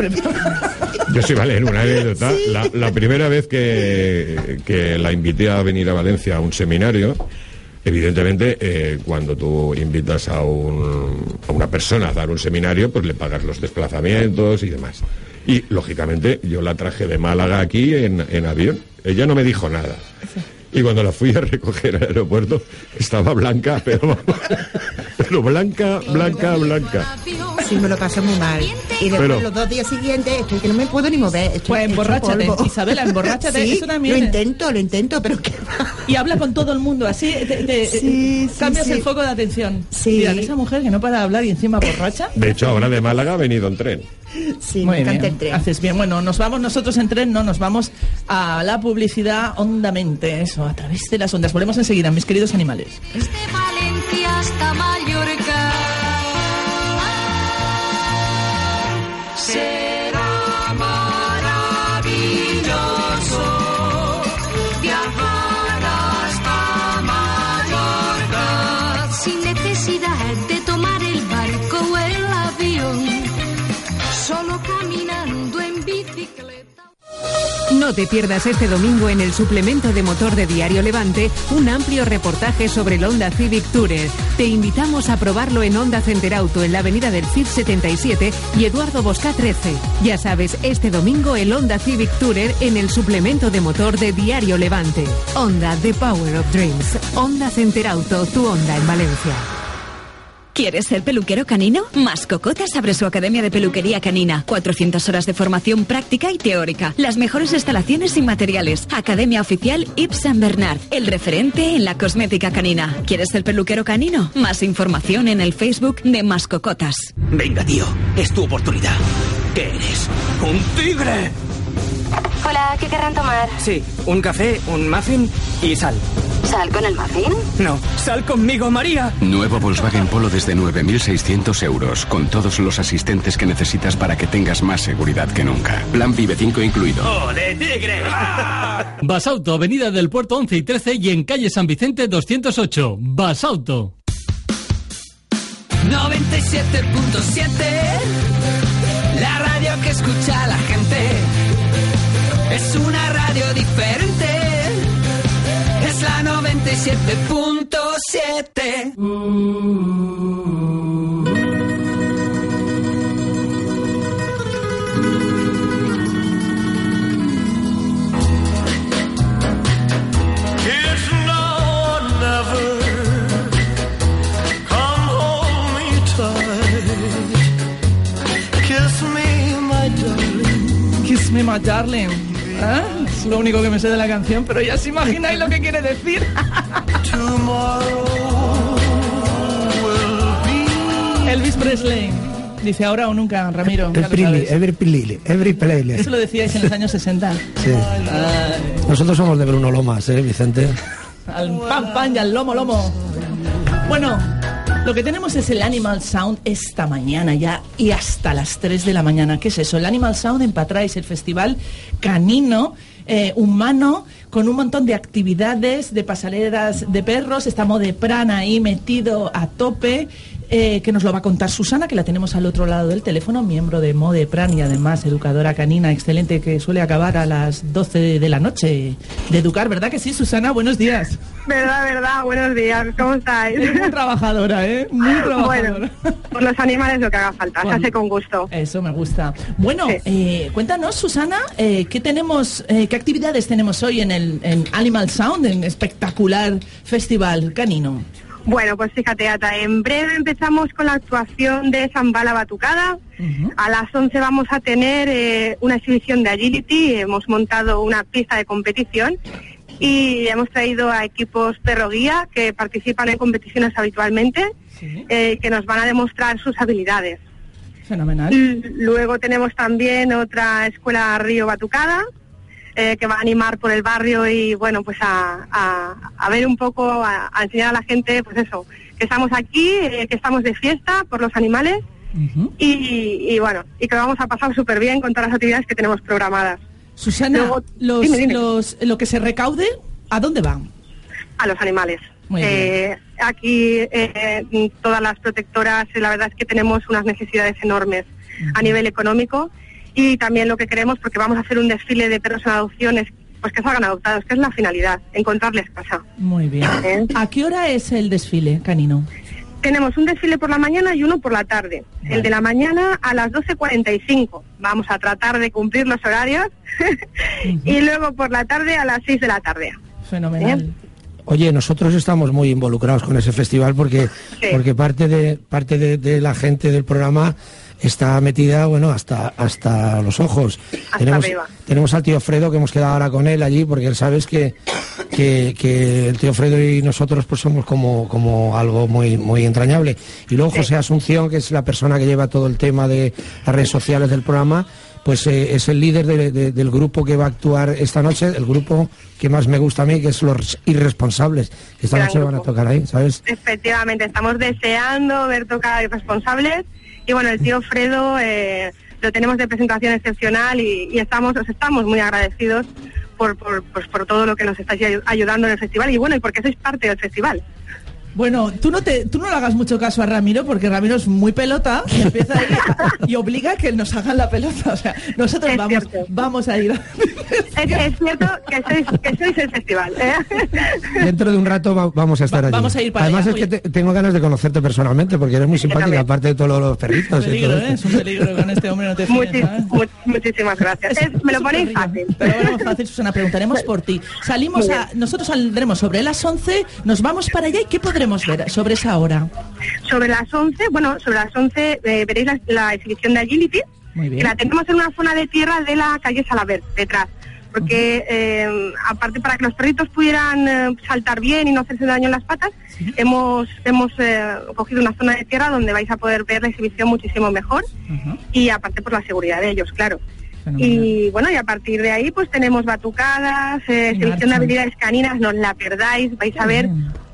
Speaker 3: Yo sí, vale, en una anécdota. Sí. La, la primera vez que, que la invité a venir a Valencia a un seminario, Evidentemente, eh, cuando tú invitas a, un, a una persona a dar un seminario, pues le pagas los desplazamientos y demás. Y, lógicamente, yo la traje de Málaga aquí en, en avión. Ella no me dijo nada. Sí. Y cuando la fui a recoger al aeropuerto, estaba blanca, pero, pero blanca, blanca, blanca.
Speaker 15: Sí, me lo pasó muy mal. Y después
Speaker 3: Pero-
Speaker 15: los dos días siguientes estoy que no me puedo ni mover. Estoy
Speaker 1: Pues
Speaker 15: hecho
Speaker 1: emborráchate,
Speaker 15: polvo.
Speaker 1: Isabela, emborráchate,
Speaker 15: Sí,
Speaker 1: eso también
Speaker 15: lo
Speaker 1: es-
Speaker 15: intento, lo intento, pero que
Speaker 1: Y habla con todo el mundo, así te, te-
Speaker 15: Sí, sí,
Speaker 1: cambias
Speaker 15: sí.
Speaker 1: el foco de atención.
Speaker 15: Sí.
Speaker 1: Dirán, esa mujer que no para de hablar y encima borracha.
Speaker 3: De hecho, ahora de Málaga ha venido en tren.
Speaker 15: sí,
Speaker 1: Muy
Speaker 15: me encanta
Speaker 1: bien,
Speaker 15: el tren.
Speaker 1: haces bien. Bueno, nos vamos nosotros en tren, no, nos vamos a la publicidad hondamente, eso, a través de las ondas. Volvemos enseguida, mis queridos animales.
Speaker 14: Desde Valencia hasta Mallorca será maravilloso viajar hasta Mallorca sin necesidad de tomar el barco o el avión, solo caminando en bicicleta.
Speaker 9: No te pierdas este domingo en el suplemento de motor de Diario Levante un amplio reportaje sobre el Honda Civic Tourer. Te invitamos a probarlo en Honda Center Auto en la avenida del Cid setenta y siete y Eduardo Bosca trece. Ya sabes, este domingo el Honda Civic Tourer en el suplemento de motor de Diario Levante. Honda, The Power of Dreams. Honda Center Auto, tu Honda en Valencia.
Speaker 17: ¿Quieres ser peluquero canino? Mascocotas abre su academia de peluquería canina. cuatrocientas horas de formación práctica y teórica. Las mejores instalaciones y materiales. Academia oficial Yves Saint Bernard. El referente en la cosmética canina. ¿Quieres ser peluquero canino? Más información en el Facebook de Mascocotas.
Speaker 4: Venga, tío, es tu oportunidad. ¿Qué eres? ¡Un tigre!
Speaker 18: Hola, ¿qué querrán tomar?
Speaker 19: Sí, un café, un muffin y sal.
Speaker 18: ¿Sal con el muffin?
Speaker 19: No, sal conmigo, María.
Speaker 20: Nuevo Volkswagen Polo desde nueve mil seiscientos euros, con todos los asistentes que necesitas para que tengas más seguridad que nunca. Plan Vive cinco incluido.
Speaker 4: ¡Ole, tigre!
Speaker 13: Basauto, Avenida del Puerto once y trece y en calle San Vicente doscientos ocho. Basauto.
Speaker 14: noventa y siete punto siete, la radio que escucha a la gente. Es una radio diferente, es la noventa y siete punto siete.
Speaker 8: It's now or never. Come hold me tight. Kiss me, my darling.
Speaker 1: Kiss me, my darling. ¿Ah? Es lo único que me sé de la canción, pero ya os imagináis lo que quiere decir. Elvis Presley. Dice ahora o nunca, Ramiro. ya lo
Speaker 2: Every,
Speaker 1: sabes.
Speaker 2: every playlist, every playlist.
Speaker 1: Eso lo decíais en los años sesenta.
Speaker 2: Sí.
Speaker 1: Ay,
Speaker 2: Nosotros somos de Bruno Lomas, ¿eh, Vicente?
Speaker 1: al pan pan y al lomo lomo. Bueno, lo que tenemos es el Animal Sound esta mañana ya y hasta las tres de la mañana. ¿Qué es eso? El Animal Sound en Patrais, el festival canino eh, humano con un montón de actividades, de pasarelas de perros. Está Modepran ahí metido a tope. Eh, que nos lo va a contar Susana, que la tenemos al otro lado del teléfono, miembro de Modepran y además educadora canina excelente, que suele acabar a las doce de la noche de educar, ¿verdad que sí, Susana? Buenos días.
Speaker 21: Verdad, verdad, buenos días, ¿cómo estáis?
Speaker 1: Es muy trabajadora, ¿eh? Muy trabajadora.
Speaker 21: Bueno, por los animales lo que haga falta, se hace con gusto.
Speaker 1: Eso me gusta. Bueno, eh, cuéntanos, Susana, eh, ¿qué tenemos, eh, qué actividades tenemos hoy en el en Animal Sound, en espectacular festival canino?
Speaker 21: Bueno, pues fíjate, Ata, en breve empezamos con la actuación de Zambala Batucada. Uh-huh. A las once vamos a tener eh, una exhibición de agility, hemos montado una pista de competición y hemos traído a equipos perro guía que participan en competiciones habitualmente, sí. eh, que nos van a demostrar sus habilidades.
Speaker 1: Fenomenal.
Speaker 21: Y luego tenemos también otra escuela Río Batucada, Eh, que va a animar por el barrio y bueno, pues a, a, a ver un poco, a, a enseñar a la gente, pues eso, que estamos aquí, eh, que estamos de fiesta por los animales uh-huh. y, y bueno, y que lo vamos a pasar súper bien con todas las actividades que tenemos programadas.
Speaker 1: Susana, Luego, los, dime, dime. Los, lo que se recaude, ¿a dónde van?
Speaker 21: A los animales.
Speaker 1: Muy bien.
Speaker 21: Eh, aquí eh, todas las protectoras, la verdad es que tenemos unas necesidades enormes uh-huh. a nivel económico. Y también lo que queremos, porque vamos a hacer un desfile de perros en adopciones, pues que salgan adoptados, que es la finalidad, encontrarles casa.
Speaker 1: Muy bien.
Speaker 21: ¿Eh?
Speaker 1: ¿A qué hora es el desfile canino?
Speaker 21: Tenemos un desfile por la mañana y uno por la tarde. Vale. El de la mañana a las doce cuarenta y cinco. Vamos a tratar de cumplir los horarios. Uh-huh. Y luego por la tarde a las seis de la tarde.
Speaker 1: Fenomenal.
Speaker 21: ¿Eh?
Speaker 2: Oye, nosotros estamos muy involucrados con ese festival porque, sí. porque parte de parte de, de la gente del programa está metida, bueno, hasta hasta los ojos.
Speaker 21: Hasta
Speaker 2: tenemos,
Speaker 21: arriba.
Speaker 2: tenemos al tío Fredo, que hemos quedado ahora con él allí, porque él sabes que, que, que el tío Fredo y nosotros pues somos como, como algo muy, muy entrañable. Y luego sí. José Asunción, que es la persona que lleva todo el tema de las redes sociales del programa, pues eh, es el líder de, de, del grupo que va a actuar esta noche, el grupo que más me gusta a mí, que es Los Irresponsables, que esta
Speaker 21: Gran
Speaker 2: noche
Speaker 21: grupo.
Speaker 2: van a tocar ahí, ¿sabes?
Speaker 21: Efectivamente, estamos deseando ver tocar a Irresponsables. Y bueno, el tío Fredo eh, lo tenemos de presentación excepcional y, y estamos, os estamos muy agradecidos por, por, pues por todo lo que nos estáis ayudando en el festival y bueno, y porque sois parte del festival.
Speaker 1: Bueno, tú no te, tú no le hagas mucho caso a Ramiro, porque Ramiro es muy pelota y empieza a ir y obliga a que nos hagan la pelota. O sea, nosotros
Speaker 21: es
Speaker 1: vamos,
Speaker 21: cierto.
Speaker 1: vamos a ir.
Speaker 21: Es, es cierto que sois, que sois el festival. ¿eh?
Speaker 2: Dentro de un rato va, vamos a estar
Speaker 1: Va,
Speaker 2: allí.
Speaker 1: vamos a ir para
Speaker 2: Además
Speaker 1: allá,
Speaker 2: es que te, tengo ganas de conocerte personalmente, porque eres muy simpática, aparte de todos los perritos.
Speaker 1: Es un peligro, ¿eh? Es un peligro con este hombre, no te fíes,
Speaker 21: Muchis,
Speaker 1: ¿sabes?
Speaker 21: much, muchísimas gracias. Es, es, me lo ponéis fácil.
Speaker 1: Pero bueno, fácil, Susana, preguntaremos por ti. Salimos a, nosotros saldremos sobre las once, nos vamos para allá y ¿qué podremos ver sobre esa hora?
Speaker 21: Sobre las once, bueno, sobre las once eh, veréis la, la exhibición de Agility, que la tenemos en una zona de tierra de la calle Salaver, detrás. Porque uh-huh. eh, aparte para que los perritos pudieran eh, saltar bien y no hacerse daño en las patas, ¿sí? hemos hemos eh, cogido una zona de tierra donde vais a poder ver la exhibición muchísimo mejor uh-huh. y aparte por la seguridad de ellos, claro. Fenomenal. Y bueno, y a partir de ahí pues tenemos batucadas, eh, exhibición de habilidades caninas, no la perdáis, vais a ver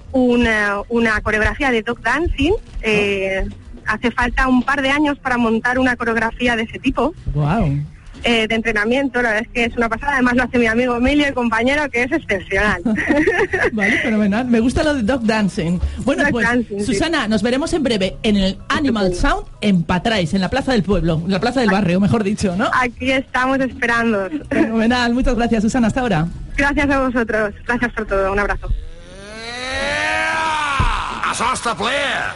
Speaker 21: una, una coreografía de dog dancing. Eh, oh. Hace falta un par de años para montar una coreografía de ese tipo.
Speaker 1: Wow.
Speaker 21: Eh, de entrenamiento, la verdad es que es una pasada, además lo hace mi amigo Emilio, el compañero, que es excepcional.
Speaker 1: Vale, fenomenal, me gusta lo de dog dancing. Bueno,
Speaker 21: dog
Speaker 1: pues
Speaker 21: dancing,
Speaker 1: Susana,
Speaker 21: sí.
Speaker 1: nos veremos en breve en el Animal Sound en Patrais, en la plaza del pueblo, en la plaza del barrio, mejor dicho, ¿no?
Speaker 21: Aquí estamos esperando.
Speaker 1: Fenomenal, muchas gracias, Susana, hasta ahora.
Speaker 21: Gracias a vosotros, gracias por todo, un abrazo.
Speaker 4: Hasta player.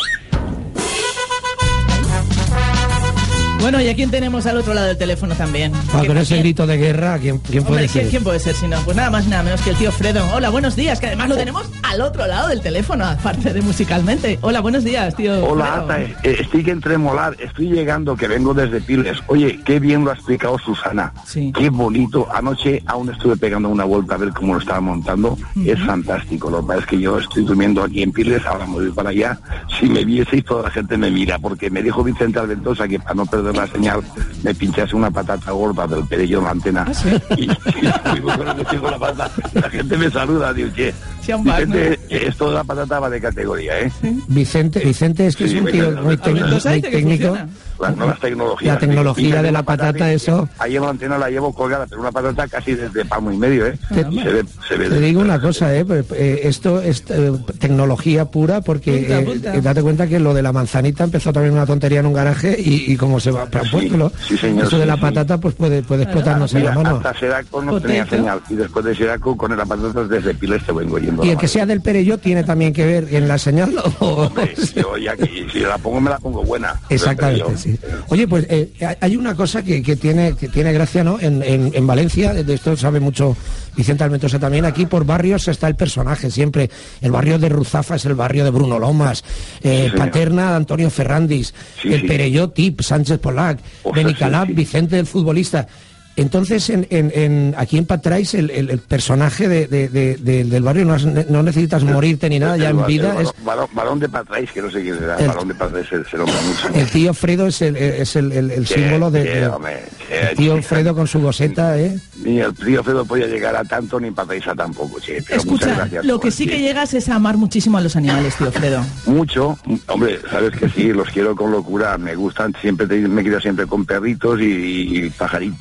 Speaker 1: Bueno, ¿y a quién tenemos al otro lado del teléfono también?
Speaker 2: Ah, con ese grito de guerra, ¿quién, quién
Speaker 1: Hombre,
Speaker 2: puede ser?
Speaker 1: ¿quién, ¿quién puede ser si no? Pues nada más nada menos que el tío Fredo. Hola, buenos días, que además lo tenemos al otro lado del teléfono, aparte de musicalmente. Hola, buenos días, tío
Speaker 6: Hola,
Speaker 1: Fredo.
Speaker 6: Ata, eh, estoy que entremolar, estoy llegando, que vengo desde Piles. Oye, qué bien lo ha explicado Susana.
Speaker 1: Sí.
Speaker 6: Qué bonito. Anoche aún estuve pegando una vuelta a ver cómo lo estaba montando. Uh-huh. Es fantástico. Lo que pasa es que yo estoy durmiendo aquí en Piles, ahora me voy para allá. Si me vieseis, toda la gente me mira, porque me dijo Vicente Alventosa que para no perder la señal me pinchase una patata gorda del perello en la antena. ¿Ah, sí? Y, y, y cuando me tengo la patata, la gente me saluda, digo, che, Vicente, esto de la patata va de categoría, ¿eh?
Speaker 2: ¿Sí? Vicente, Vicente es que sí, es un tío muy, tec- muy técnico.
Speaker 6: Las nuevas tecnologías.
Speaker 2: La tecnología de la patata, patata eso.
Speaker 6: Ahí en la antena la llevo colgada, pero una patata casi desde palmo y medio, ¿eh?
Speaker 2: Te,
Speaker 6: y se ve, se ve
Speaker 2: te
Speaker 6: de...
Speaker 2: digo una cosa, ¿eh? Pues, eh esto es eh, tecnología pura, porque punta, eh, punta. Eh, date cuenta que lo de la manzanita empezó también una tontería en un garaje y, y como se va para sí, puerto,
Speaker 6: sí, señor,
Speaker 2: eso
Speaker 6: sí,
Speaker 2: de la
Speaker 6: sí.
Speaker 2: patata pues puede, puede explotarnos
Speaker 6: Mira,
Speaker 2: en la mano.
Speaker 6: Hasta Seraco no tenía señal y después de Seraco con la patata desde Piles te vengo yendo.
Speaker 2: ¿Y el que sea del Perelló tiene también que ver en la señal? ¿O?
Speaker 6: Hombre, yo ya que si la pongo me la pongo buena.
Speaker 2: Exactamente, sí. Oye, pues eh, hay una cosa que, que tiene que tiene gracia, ¿no? En, en, en Valencia, de esto sabe mucho Vicente Alventosa también, aquí por barrios está el personaje siempre. El barrio de Ruzafa es el barrio de Bruno Lomas, eh, sí, Paterna de Antonio Ferrandis, sí, el sí. Perelló Tip, Sánchez Polac, Benicalap, sí, sí. Vicente el futbolista. Entonces, en, en, en, aquí en Patrais, el, el, el personaje de, de, de, de, del barrio no, has, no necesitas morirte ni nada, el, ya en vida.
Speaker 6: El,
Speaker 2: es
Speaker 6: balón, balón de Patrais, que no sé quién era, el balón de Patrais se, se lo mucho.
Speaker 2: El tío Fredo es el, es el, el, el
Speaker 6: sí,
Speaker 2: símbolo de...
Speaker 6: Sí,
Speaker 2: de
Speaker 6: hombre, sí,
Speaker 2: el tío sí, Fredo con su goseta, ¿eh?
Speaker 6: Ni el tío Fredo podía llegar a tanto, ni Patraisa tampoco, sí. Pero
Speaker 1: escucha,
Speaker 6: gracias,
Speaker 1: lo que sí que llegas es a amar muchísimo a los animales, tío Fredo.
Speaker 6: Mucho, hombre, sabes que sí, los quiero con locura, me gustan, siempre te, me quedo siempre con perritos y, y pajaritos y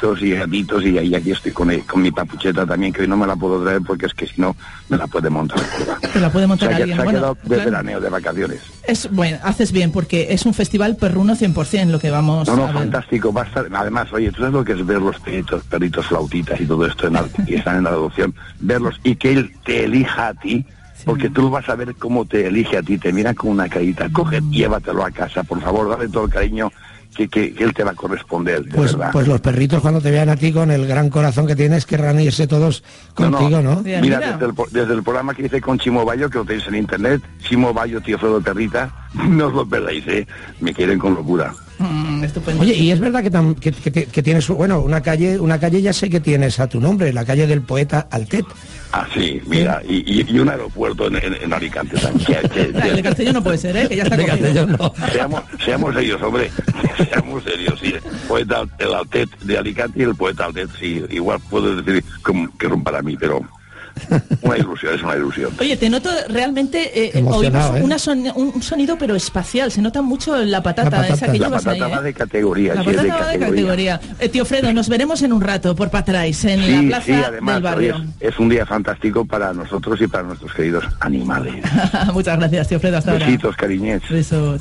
Speaker 6: gatitos y, y aquí estoy con, con mi papucheta también, que hoy no me la puedo traer porque es que si no me la puede montar.
Speaker 1: Te la puede montar
Speaker 6: o sea,
Speaker 1: alguien.
Speaker 6: Se ha
Speaker 1: bueno,
Speaker 6: quedado de
Speaker 1: claro.
Speaker 6: veraneo, de vacaciones.
Speaker 1: Es, bueno, haces bien, porque es un festival perruno cien por ciento lo que vamos
Speaker 6: No, no,
Speaker 1: a ver.
Speaker 6: fantástico. Va a estar, además, oye, tú sabes lo que es ver los perritos, perritos flautitas y todo esto en la, que están en la adopción, verlos y que él te elija a ti. Porque tú vas a ver cómo te elige a ti, te mira con una carita, coge, llévatelo a casa, por favor, dale todo el cariño que, que, que él te va a corresponder, de
Speaker 2: Pues,
Speaker 6: verdad.
Speaker 2: pues los perritos cuando te vean a ti con el gran corazón que tienes querrán irse todos contigo, ¿no?
Speaker 6: Mira, mira. Desde, el, desde el programa que hice con Chimo Bayo, que lo tenéis en internet, Chimo Bayo, tío Fredo Perrita, no os lo perdáis, ¿eh? Me quieren con locura.
Speaker 1: Mm, estupendo.
Speaker 2: Oye, y es verdad que, tam, que, que, que tienes, bueno, una calle, una calle ya sé que tienes a tu nombre, la calle del poeta Altet.
Speaker 6: Ah, sí, mira, y, y, y un aeropuerto en, en, en Alicante también. Que, que, que,
Speaker 1: el de Castellón no puede ser, ¿eh? Que ya está cogido.
Speaker 2: No.
Speaker 6: Seamos, seamos serios, hombre, seamos serios, sí. Poeta, el Altet de Alicante y el poeta Altet, sí, igual puedo decir como, que son para mí, pero una ilusión, es una ilusión.
Speaker 1: Oye, te noto realmente, eh, oímos
Speaker 6: ¿eh?
Speaker 1: una son, un sonido pero espacial, se nota mucho la patata,
Speaker 6: La patata,
Speaker 1: esa que
Speaker 6: la
Speaker 1: llevas
Speaker 6: patata
Speaker 1: ahí,
Speaker 6: va
Speaker 1: ¿eh?
Speaker 6: de categoría,
Speaker 1: La
Speaker 6: sí,
Speaker 1: patata
Speaker 6: es de
Speaker 1: va de
Speaker 6: categoría.
Speaker 1: categoría. Eh, tío Fredo, nos veremos en un rato por Patrais, en
Speaker 6: Sí,
Speaker 1: la plaza
Speaker 6: sí, además,
Speaker 1: del barrio.
Speaker 6: oye, es, es un día fantástico para nosotros y para nuestros queridos animales.
Speaker 1: Muchas gracias, tío Fredo, hasta ahora.
Speaker 6: Besitos, cariñets.
Speaker 1: Besos.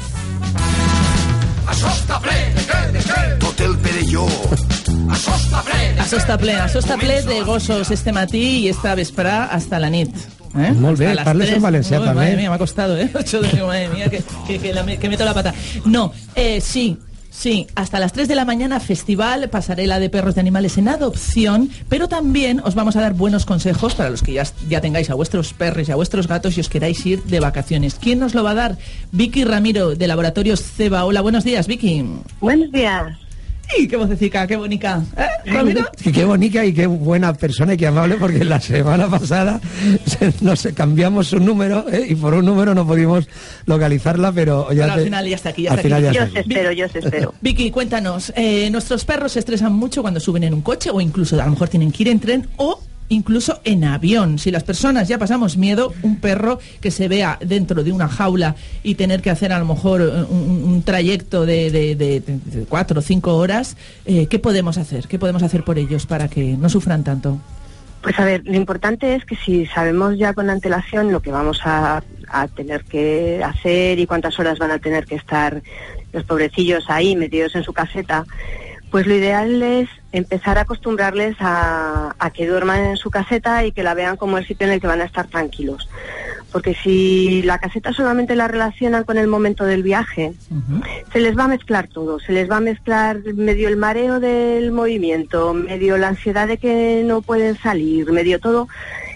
Speaker 8: Això està ple, de què, de què? Tot el perelló. Això està ple, de
Speaker 1: Això està ple, això està ple de gossos este matí i esta vesprà hasta la nit. ¿Eh?
Speaker 2: Molt bé, parles en valencià
Speaker 1: Uy,
Speaker 2: també.
Speaker 1: Madre mía, me ha costado, ¿eh? Yo digo, madre mía, que, que, que, la, que meto la pata. No, eh, sí, sí, hasta las tres de la mañana festival, pasarela de perros de animales en adopción, pero también os vamos a dar buenos consejos para los que ya, ya tengáis a vuestros perros y a vuestros gatos y os queráis ir de vacaciones. ¿Quién nos lo va a dar? Vicky Ramiro, de Laboratorios Ceba. Hola, buenos días, Vicky.
Speaker 5: Buenos días.
Speaker 1: ¡Y qué vocecica, qué bonita! ¿Eh, Ramiro?
Speaker 2: Qué, qué bonita y qué buena persona y qué amable, porque la semana pasada se, nos cambiamos su número, ¿eh? Y por un número no pudimos localizarla, pero ya
Speaker 1: Pero
Speaker 2: te,
Speaker 1: al final ya está aquí, ya
Speaker 2: al
Speaker 1: está
Speaker 2: final
Speaker 1: aquí.
Speaker 2: ya
Speaker 5: Yo
Speaker 2: está
Speaker 5: os
Speaker 2: aquí.
Speaker 5: espero, yo os espero.
Speaker 1: Vicky, cuéntanos, eh, nuestros perros se estresan mucho cuando suben en un coche o incluso a lo mejor tienen que ir en tren o incluso en avión. Si las personas ya pasamos miedo, un perro que se vea dentro de una jaula y tener que hacer a lo mejor un, un trayecto de, de, de, de cuatro o cinco horas, eh, ¿qué podemos hacer? ¿Qué podemos hacer por ellos para que no sufran tanto?
Speaker 5: Pues a ver, lo importante es que si sabemos ya con antelación lo que vamos a, a tener que hacer y cuántas horas van a tener que estar los pobrecillos ahí metidos en su caseta, pues lo ideal es empezar a acostumbrarles a, a que duerman en su caseta y que la vean como el sitio en el que van a estar tranquilos. Porque si la caseta solamente la relacionan con el momento del viaje, uh-huh. se les va a mezclar todo. Se les va a mezclar medio el mareo del movimiento, medio la ansiedad de que no pueden salir, medio todo.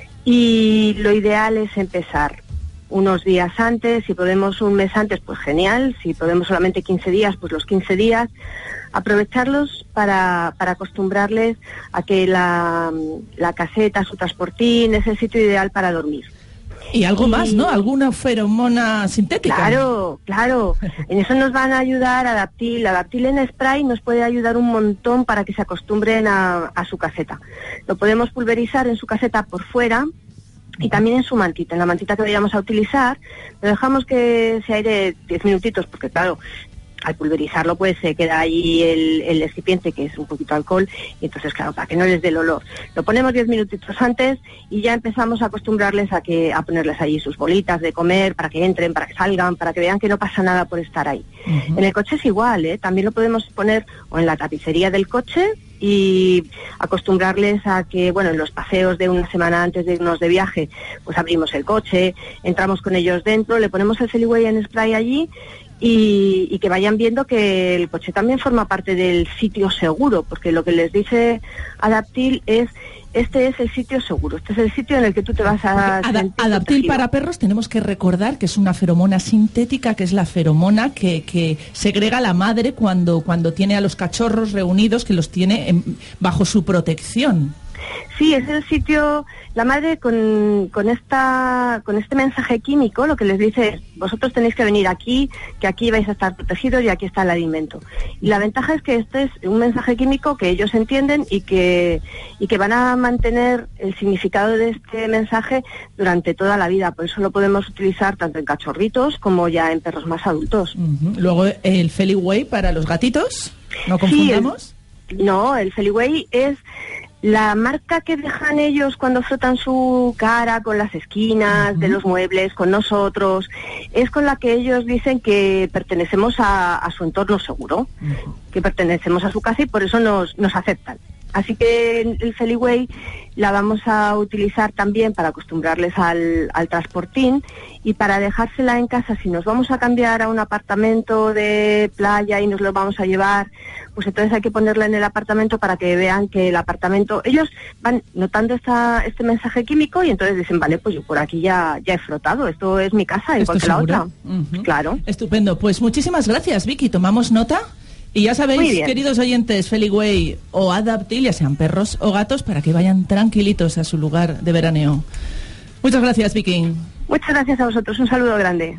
Speaker 5: Y lo ideal es empezar unos días antes, si podemos un mes antes, pues genial. Si podemos solamente quince días, pues los quince días. Aprovecharlos para, para acostumbrarles a que la, la caseta, su transportín, es el sitio ideal para dormir.
Speaker 1: Y algo
Speaker 5: y...
Speaker 1: más, ¿no? ¿Alguna feromona sintética?
Speaker 5: Claro, claro. En eso nos van a ayudar Adaptil. Adaptil en spray nos puede ayudar un montón para que se acostumbren a, a su caseta. Lo podemos pulverizar en su caseta por fuera y también en su mantita, en la mantita que vayamos a utilizar. Lo dejamos que se aire diez minutitos, porque claro, al pulverizarlo pues se queda ahí el, el recipiente, que es un poquito alcohol, y entonces claro, para que no les dé el olor. Lo ponemos diez minutitos antes y ya empezamos a acostumbrarles a que a ponerles allí sus bolitas de comer, para que entren, para que salgan, para que vean que no pasa nada por estar ahí. Uh-huh. En el coche es igual, ¿eh? También lo podemos poner o en la tapicería del coche y acostumbrarles a que, bueno, en los paseos de una semana antes de irnos de viaje, pues abrimos el coche, entramos con ellos dentro, le ponemos el Feliway en spray allí y, y que vayan viendo que el coche también forma parte del sitio seguro, porque lo que les dice Adaptil es: este es el sitio seguro, este es el sitio en el que tú te vas a
Speaker 1: Ad-
Speaker 5: sentir
Speaker 1: Adaptil
Speaker 5: protegido.
Speaker 1: para perros, tenemos que recordar que es una feromona sintética, que es la feromona que, que segrega la madre cuando, cuando tiene a los cachorros reunidos, que los tiene en, bajo su protección.
Speaker 5: Sí, es el sitio, la madre con, con esta con este mensaje químico lo que les dice es: vosotros tenéis que venir aquí, que aquí vais a estar protegidos y aquí está el alimento. Y la ventaja es que este es un mensaje químico que ellos entienden y que y que van a mantener el significado de este mensaje durante toda la vida. Por eso lo podemos utilizar tanto en cachorritos como ya en perros más adultos.
Speaker 1: Uh-huh. Luego el Feliway para los gatitos, no confundamos.
Speaker 5: Sí, No, el Feliway es la marca que dejan ellos cuando frotan su cara con las esquinas uh-huh. de los muebles, con nosotros. Es con la que ellos dicen que pertenecemos a, a su entorno seguro, uh-huh. que pertenecemos a su casa y por eso nos, nos aceptan. Así que el Feliway la vamos a utilizar también para acostumbrarles al, al transportín y para dejársela en casa. Si nos vamos a cambiar a un apartamento de playa y nos lo vamos a llevar, pues entonces hay que ponerla en el apartamento para que vean que el apartamento... Ellos van notando esta, este mensaje químico y entonces dicen, vale, pues yo por aquí ya, ya he frotado, esto es mi casa, igual que la otra.
Speaker 1: Uh-huh.
Speaker 5: Claro.
Speaker 1: Estupendo. Pues muchísimas gracias, Vicky. Tomamos nota. Y ya sabéis, queridos oyentes, Feliway o Adaptil, ya sean perros o gatos, para que vayan tranquilitos a su lugar de veraneo. Muchas gracias, Vicky.
Speaker 5: Muchas gracias a vosotros, un saludo grande.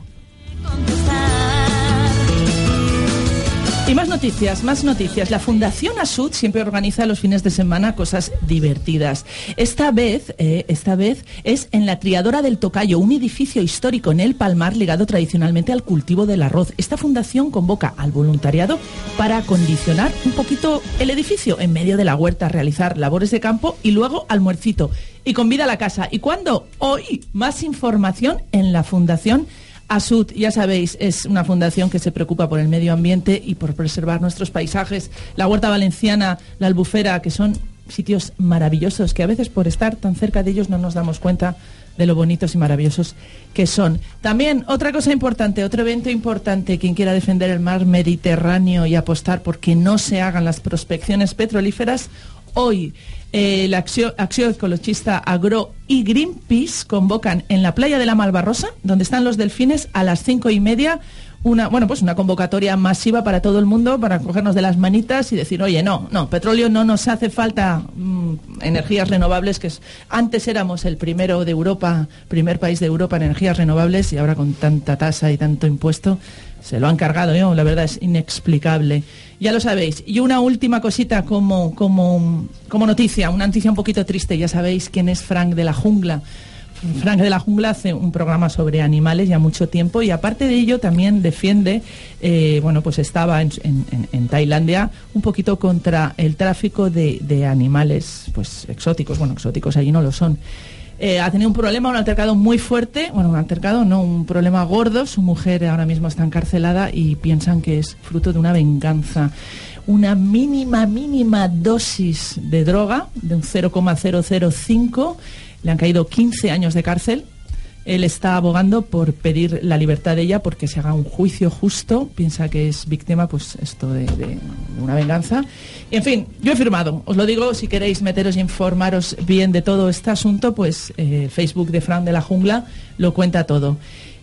Speaker 1: Y más noticias, más noticias. La Fundación Asud siempre organiza los fines de semana cosas divertidas. Esta vez, eh, esta vez es en la Triadora del Tocayo, un edificio histórico en El Palmar ligado tradicionalmente al cultivo del arroz. Esta fundación convoca al voluntariado para acondicionar un poquito el edificio en medio de la huerta, realizar labores de campo y luego almuercito. Y convida a la casa. ¿Y cuándo? Hoy. Más información en la Fundación Asud, ya sabéis, es una fundación que se preocupa por el medio ambiente y por preservar nuestros paisajes. La Huerta Valenciana, la Albufera, que son sitios maravillosos, que a veces por estar tan cerca de ellos no nos damos cuenta de lo bonitos y maravillosos que son. También, otra cosa importante, otro evento importante, quien quiera defender el mar Mediterráneo y apostar por que no se hagan las prospecciones petrolíferas, hoy eh, la Acción, Acción Ecologista Agro y Greenpeace convocan en la playa de la Malvarrosa, donde están los delfines, a las cinco y media, una, bueno, pues una convocatoria masiva para todo el mundo, para cogernos de las manitas y decir, oye, no, no, petróleo no nos hace falta, mmm, energías renovables, que es, antes éramos el primero de Europa, primer país de Europa en energías renovables, y ahora con tanta tasa y tanto impuesto se lo han cargado, ¿no? La verdad es inexplicable. Ya lo sabéis. Y una última cosita como, como, como noticia, una noticia un poquito triste. Ya sabéis quién es Frank de la Jungla. Frank de la Jungla hace un programa sobre animales ya mucho tiempo y aparte de ello también defiende, eh, bueno, pues estaba en, en, en Tailandia un poquito contra el tráfico de, de animales, pues exóticos. Bueno, exóticos allí no lo son. Eh, ha tenido un problema, un altercado muy fuerte, bueno, un altercado, no, un problema gordo. Su mujer ahora mismo está encarcelada y piensan que es fruto de una venganza. Una mínima, mínima dosis de droga, de un cero coma cero cero cinco, le han caído quince años de cárcel. Él está abogando por pedir la libertad de ella porque se haga un juicio justo. Piensa que es víctima, pues esto de, de, de una venganza. Y en fin, yo he firmado. Os lo digo, si queréis meteros y informaros bien de todo este asunto, pues eh, Facebook de Fran de la Jungla lo cuenta todo.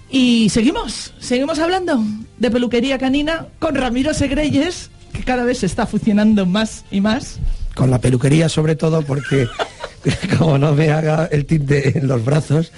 Speaker 1: Y seguimos, seguimos hablando de peluquería canina con Ramiro Segreyes, que cada vez se está funcionando más y más.
Speaker 2: Con la peluquería sobre todo porque... como no me haga el tinte en los brazos,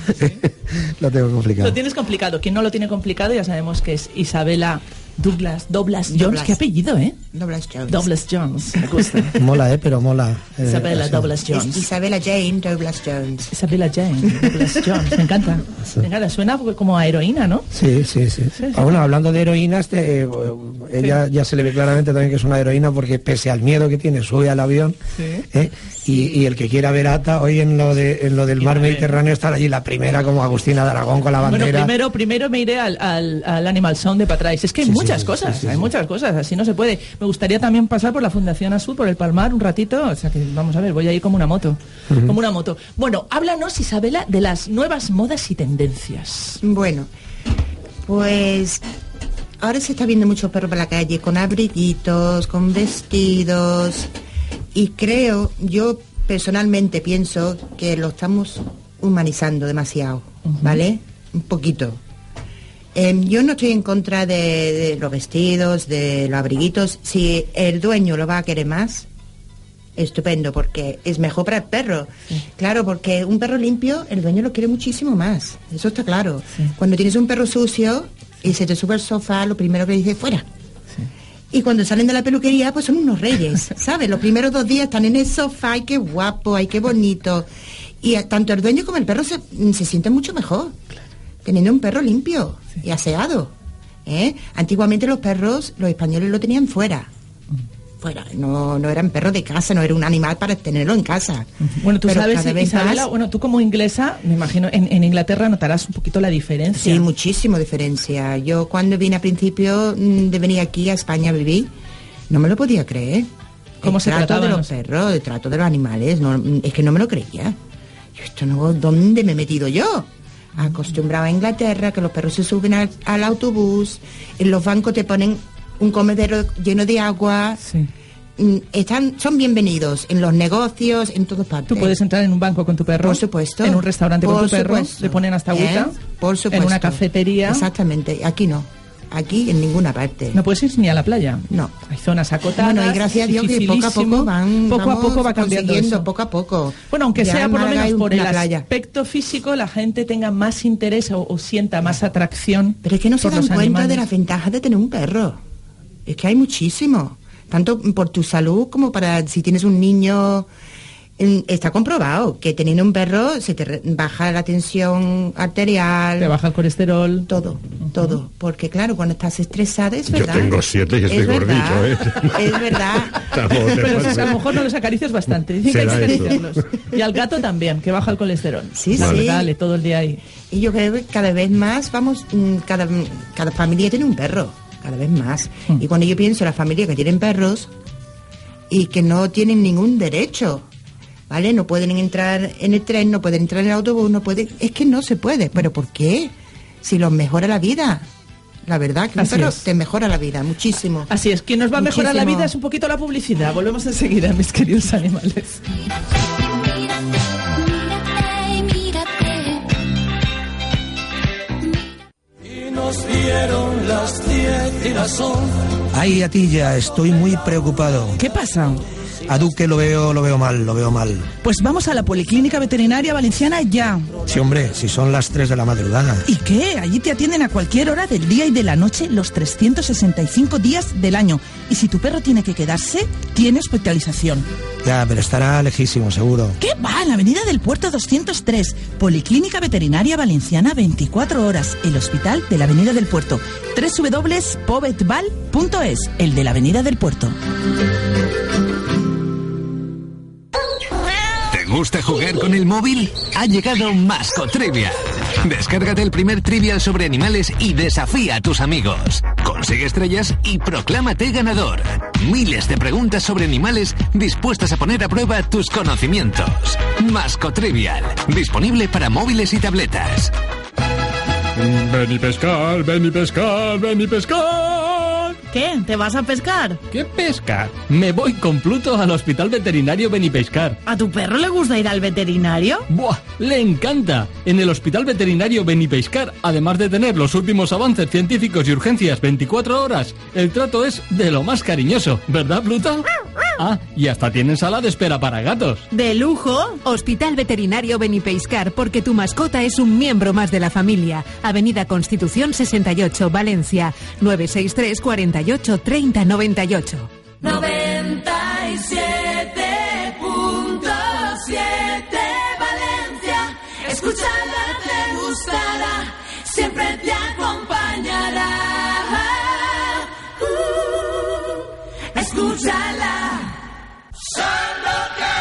Speaker 2: lo tengo complicado.
Speaker 1: Lo tienes complicado. Quien no lo tiene complicado ya sabemos que es Isabela Douglas, Douglas Jones. Douglas. ¿Qué apellido, eh?
Speaker 15: Douglas Jones.
Speaker 1: Douglas Jones, me gusta.
Speaker 2: Mola, eh, pero mola. Eh,
Speaker 1: Isabela Douglas Jones.
Speaker 15: Es Isabella Jane Douglas Jones.
Speaker 1: Isabella Jane Douglas Jones, me encanta. Sí. Me encanta, suena como a heroína, ¿no?
Speaker 2: Sí, sí, sí. sí, sí. Ah, bueno, hablando de heroínas, te, eh, ella sí. ya se le ve claramente también que es una heroína porque pese al miedo que tiene, sube al avión. Sí. Eh, y, y el que quiera ver a Ata, hoy en lo de en lo del mar Mediterráneo estar allí la primera como Agustina de Aragón con la bandera.
Speaker 1: Bueno, primero, primero me iré al, al, al Animal Sound de Patrais. Es que hay sí, muchas sí, cosas, sí, sí, hay sí. muchas cosas, así no se puede. Me gustaría también pasar por la Fundación Asud, por el Palmar un ratito, o sea que vamos a ver, voy a ir como una moto, uh-huh. como una moto. Bueno, háblanos, Isabela, de las nuevas modas y tendencias.
Speaker 15: Bueno, pues ahora se está viendo muchos perros por la calle con abriguitos, con vestidos. Y creo, yo personalmente pienso que lo estamos humanizando demasiado, uh-huh. ¿vale? Un poquito. Eh, yo no estoy en contra de, de los vestidos, de los abriguitos. Si el dueño lo va a querer más, estupendo, porque es mejor para el perro. Sí. Claro, porque un perro limpio, el dueño lo quiere muchísimo más. Eso está claro. Sí. Cuando tienes un perro sucio y se te sube al sofá, lo primero que dice, fuera. Y cuando salen de la peluquería, pues son unos reyes, ¿sabes? Los primeros dos días están en el sofá, ay, qué guapo, ay, qué bonito. Y tanto el dueño como el perro se, se sienten mucho mejor, claro. teniendo un perro limpio sí. y aseado. ¿eh? Antiguamente los perros, los españoles lo tenían fuera. fuera. No, no eran perros de casa, no era un animal para tenerlo en casa.
Speaker 1: Bueno, tú
Speaker 15: Pero
Speaker 1: sabes,
Speaker 15: cada vez
Speaker 1: Isabela,
Speaker 15: más-
Speaker 1: bueno, tú como inglesa, me imagino, en, en Inglaterra notarás un poquito la diferencia.
Speaker 15: Sí, muchísimo diferencia. Yo cuando vine a principio mm, de venir aquí a España a vivir, no me lo podía creer.
Speaker 1: ¿Cómo
Speaker 15: el
Speaker 1: se
Speaker 15: trato
Speaker 1: trataban
Speaker 15: de los
Speaker 1: los-
Speaker 15: perros, el trato de los animales, no, es que no me lo creía. Yo, esto no, ¿dónde me he metido yo? Acostumbrado a Inglaterra, que los perros se suben al, al autobús, en los bancos te ponen un comedero lleno de agua. Mm, Están, son bienvenidos en los negocios, en todas partes.
Speaker 1: Tú puedes entrar en un banco con tu perro.
Speaker 15: Por supuesto.
Speaker 1: En un restaurante con
Speaker 15: Por
Speaker 1: tu perro.
Speaker 15: supuesto.
Speaker 1: Le ponen hasta agüita.
Speaker 15: ¿Eh? Por supuesto.
Speaker 1: En una cafetería.
Speaker 15: Exactamente. Aquí no. Aquí en ninguna parte.
Speaker 1: No puedes ir ni a la playa.
Speaker 15: No.
Speaker 1: Hay zonas acotadas.
Speaker 15: Bueno, y gracias a Dios que poco a poco
Speaker 1: dificilísimo.
Speaker 15: van,
Speaker 1: Poco a
Speaker 15: vamos
Speaker 1: poco va cambiando
Speaker 15: consiguiendo,
Speaker 1: eso.
Speaker 15: poco a poco.
Speaker 1: Bueno, aunque
Speaker 15: Ya
Speaker 1: sea
Speaker 15: en
Speaker 1: por lo
Speaker 15: Málaga
Speaker 1: menos
Speaker 15: hay
Speaker 1: por el
Speaker 15: una playa.
Speaker 1: aspecto físico, la gente tenga más interés o, o sienta más atracción.
Speaker 15: Pero es que no se
Speaker 1: por
Speaker 15: dan
Speaker 1: los
Speaker 15: cuenta
Speaker 1: animales.
Speaker 15: de las ventajas de tener un perro. Es que hay muchísimo. Tanto por tu salud como para si tienes un niño. En- Está comprobado que teniendo un perro se te re- baja la tensión arterial.
Speaker 1: Te baja el colesterol.
Speaker 15: Todo, todo. Porque claro, cuando estás estresada es
Speaker 3: Yo
Speaker 15: verdad.
Speaker 3: tengo siete y estoy
Speaker 15: Es
Speaker 3: gordito,
Speaker 15: verdad,
Speaker 3: ¿eh?
Speaker 15: Es verdad.
Speaker 3: Tampoco te
Speaker 1: Pero
Speaker 3: pases.
Speaker 1: a lo mejor no los acaricias bastante. Dicen que hay que
Speaker 3: Será eso.
Speaker 1: acariciarlos. Y al gato también, que baja el colesterol.
Speaker 15: Sí,
Speaker 1: Dale,
Speaker 15: sí.
Speaker 1: Dale, todo el día ahí.
Speaker 15: Y yo creo que cada vez más, vamos, mm, cada, cada familia tiene un perro, cada vez más. Y cuando yo pienso en las familias que tienen perros y que no tienen ningún derecho, ¿vale? No pueden entrar en el tren, no pueden entrar en el autobús, no pueden... Es que no se puede. ¿Pero por qué? Si los mejora la vida. La verdad que un
Speaker 1: Así
Speaker 15: perro
Speaker 1: es.
Speaker 15: te mejora la vida, muchísimo.
Speaker 1: Así es, quien nos va a mejorar la
Speaker 15: Muchísimo.
Speaker 1: vida es un poquito la publicidad. Volvemos enseguida, mis queridos animales.
Speaker 14: Y nos dieron las diez y las once.
Speaker 2: Ay, Atilla, estoy muy preocupado.
Speaker 1: ¿Qué pasa?
Speaker 2: A Duque lo veo, lo veo mal, lo veo mal.
Speaker 1: Pues vamos a la Policlínica Veterinaria Valenciana ya.
Speaker 2: Sí, hombre, si son las tres de la madrugada.
Speaker 1: ¿Y qué? Allí te atienden a cualquier hora del día y de la noche los trescientos sesenta y cinco días del año. Y si tu perro tiene que quedarse, tiene hospitalización.
Speaker 2: Ya, pero estará lejísimo, seguro.
Speaker 1: ¿Qué va? En la Avenida del Puerto doscientos tres. Policlínica Veterinaria Valenciana veinticuatro horas. El hospital de la Avenida del Puerto. doble u doble u doble u punto pobetval punto es. El de la Avenida del Puerto.
Speaker 7: ¿Te gusta jugar con el móvil? Ha llegado Mascotrivia. Descárgate el primer trivial sobre animales y desafía a tus amigos. Consigue estrellas y proclámate ganador. Miles de preguntas sobre animales dispuestas a poner a prueba tus conocimientos. Mascotrivial. Disponible para móviles y tabletas.
Speaker 13: Ven y pescar, ven y pescar, ven y pescar.
Speaker 22: ¿Qué? ¿Te vas a pescar?
Speaker 13: ¿Qué pescar? Me voy con Pluto al Hospital Veterinario Benipescar.
Speaker 22: ¿A tu perro le gusta ir al veterinario?
Speaker 13: ¡Buah! ¡Le encanta! En el Hospital Veterinario Benipescar, además de tener los últimos avances científicos y urgencias veinticuatro horas, el trato es de lo más cariñoso, ¿verdad, Pluto? Ah, y hasta tienen sala de espera para gatos.
Speaker 22: ¿De lujo?
Speaker 9: Hospital Veterinario Benipescar, porque tu mascota es un miembro más de la familia. Avenida Constitución sesenta y ocho, Valencia. nueve seis tres, cuarenta y ocho, treinta, noventa y ocho.
Speaker 14: noventa y siete punto siete Valencia. Escúchala, te gustará, siempre te acompañará. Uh, escúchala. Sandokan,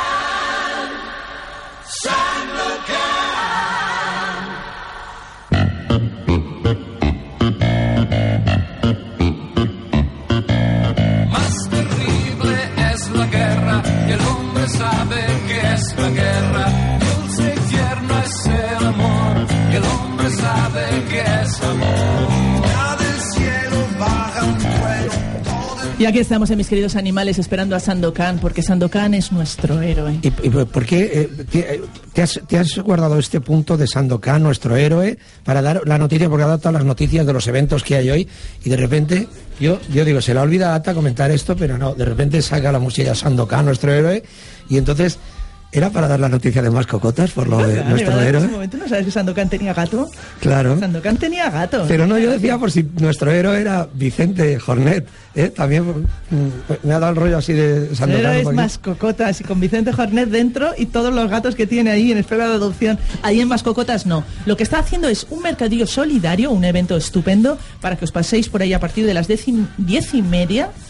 Speaker 14: Sandokan. Más terrible es la guerra y el hombre sabe que es la guerra. Dulce y tierno es el amor y el hombre sabe que es amor. Ya del cielo baja un trueno.
Speaker 1: Y aquí estamos, eh, mis queridos animales, esperando a Sandokan, porque Sandokan es nuestro héroe.
Speaker 2: ¿Y, y por qué eh, te, te has, te has guardado este punto de Sandokan, nuestro héroe, para dar la noticia, porque ha dado todas las noticias de los eventos que hay hoy, y de repente, yo, yo digo, se le olvida a Ata comentar esto, pero no, de repente saca la música Sandokan, nuestro héroe, y entonces... ¿Era para dar la noticia de más cocotas por lo de
Speaker 1: Claro,
Speaker 2: nuestro
Speaker 1: ¿verdad? En ese
Speaker 2: héroe?
Speaker 1: momento no sabes que Sandokan tenía gato.
Speaker 2: Claro.
Speaker 1: Sandokan tenía gato.
Speaker 2: Pero no, yo decía por si nuestro héroe era Vicente Jornet, ¿eh? También mm, me ha dado el rollo así de
Speaker 1: El
Speaker 2: Sandokan.
Speaker 1: héroe
Speaker 2: un
Speaker 1: es
Speaker 2: poquito.
Speaker 1: más cocotas y con Vicente Jornet dentro y todos los gatos que tiene ahí en espera de adopción. Ahí en Más Cocotas no. Lo que está haciendo es un mercadillo solidario, un evento estupendo para que os paséis por ahí a partir de las diez y, diez y media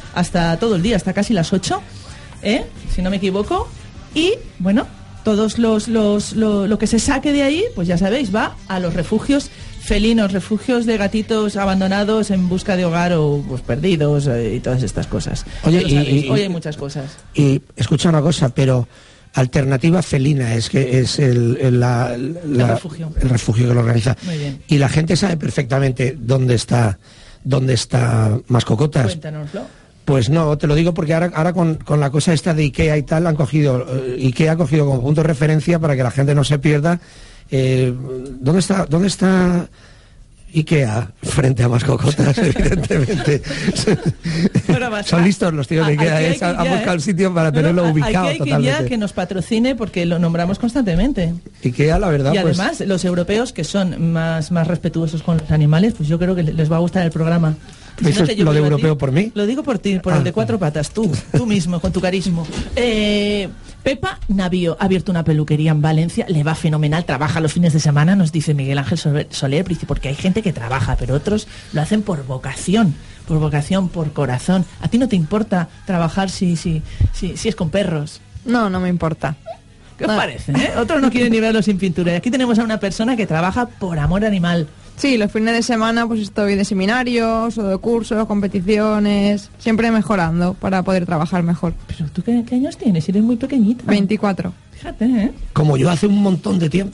Speaker 1: hasta todo el día, hasta casi las ocho, ¿eh? Si no me equivoco. Y, bueno, todos los, los lo, lo que se saque de ahí, pues ya sabéis, va a los refugios felinos, refugios de gatitos abandonados en busca de hogar o pues perdidos eh, y todas estas cosas.
Speaker 2: Oye, y, y,
Speaker 1: hoy hay muchas cosas.
Speaker 2: Y escucha una cosa, pero Alternativa Felina es que es el, el, la, la,
Speaker 1: el, refugio.
Speaker 2: el refugio que lo organiza.
Speaker 1: Muy bien.
Speaker 2: Y la gente sabe perfectamente dónde está dónde está Mascocotas.
Speaker 1: Cuéntanoslo.
Speaker 2: Pues no, te lo digo porque ahora, ahora con, con la cosa esta de IKEA y tal, han cogido, eh, IKEA ha cogido como punto de referencia para que la gente no se pierda. Eh, ¿Dónde está, dónde está IKEA? Frente a Mascocotas, evidentemente. Son listos los tíos de IKEA,
Speaker 1: a,
Speaker 2: ¿eh?
Speaker 1: IKEA,
Speaker 2: Han buscado el sitio para tenerlo
Speaker 1: no, no,
Speaker 2: ubicado
Speaker 1: hay que
Speaker 2: totalmente.
Speaker 1: IKEA que nos patrocine porque lo nombramos constantemente.
Speaker 2: IKEA, la verdad,
Speaker 1: y
Speaker 2: pues...
Speaker 1: además, los europeos que son más, más respetuosos con los animales, pues yo creo que les va a gustar el programa.
Speaker 2: ¿Eso es lo de europeo por mí?
Speaker 1: Lo digo por ti, por
Speaker 2: ah.
Speaker 1: el de cuatro patas, tú, tú mismo, con tu carisma. Eh, Pepa Navío ha abierto una peluquería en Valencia, le va fenomenal, trabaja los fines de semana, nos dice Miguel Ángel Soler, porque hay gente que trabaja, pero otros lo hacen por vocación, por vocación, por corazón. ¿A ti no te importa trabajar si, si, si, si es con perros?
Speaker 16: No, no me importa.
Speaker 1: ¿Qué os parece? ¿eh? Otros no quieren ni verlo sin pintura. Y aquí tenemos a una persona que trabaja por amor animal.
Speaker 16: Sí, los fines de semana pues estoy de seminarios o de cursos, competiciones, siempre mejorando para poder trabajar mejor.
Speaker 1: ¿Pero tú qué, qué años tienes? Eres muy pequeñita.
Speaker 16: veinticuatro.
Speaker 1: Fíjate, ¿eh?
Speaker 2: Como yo hace un montón de tiempo.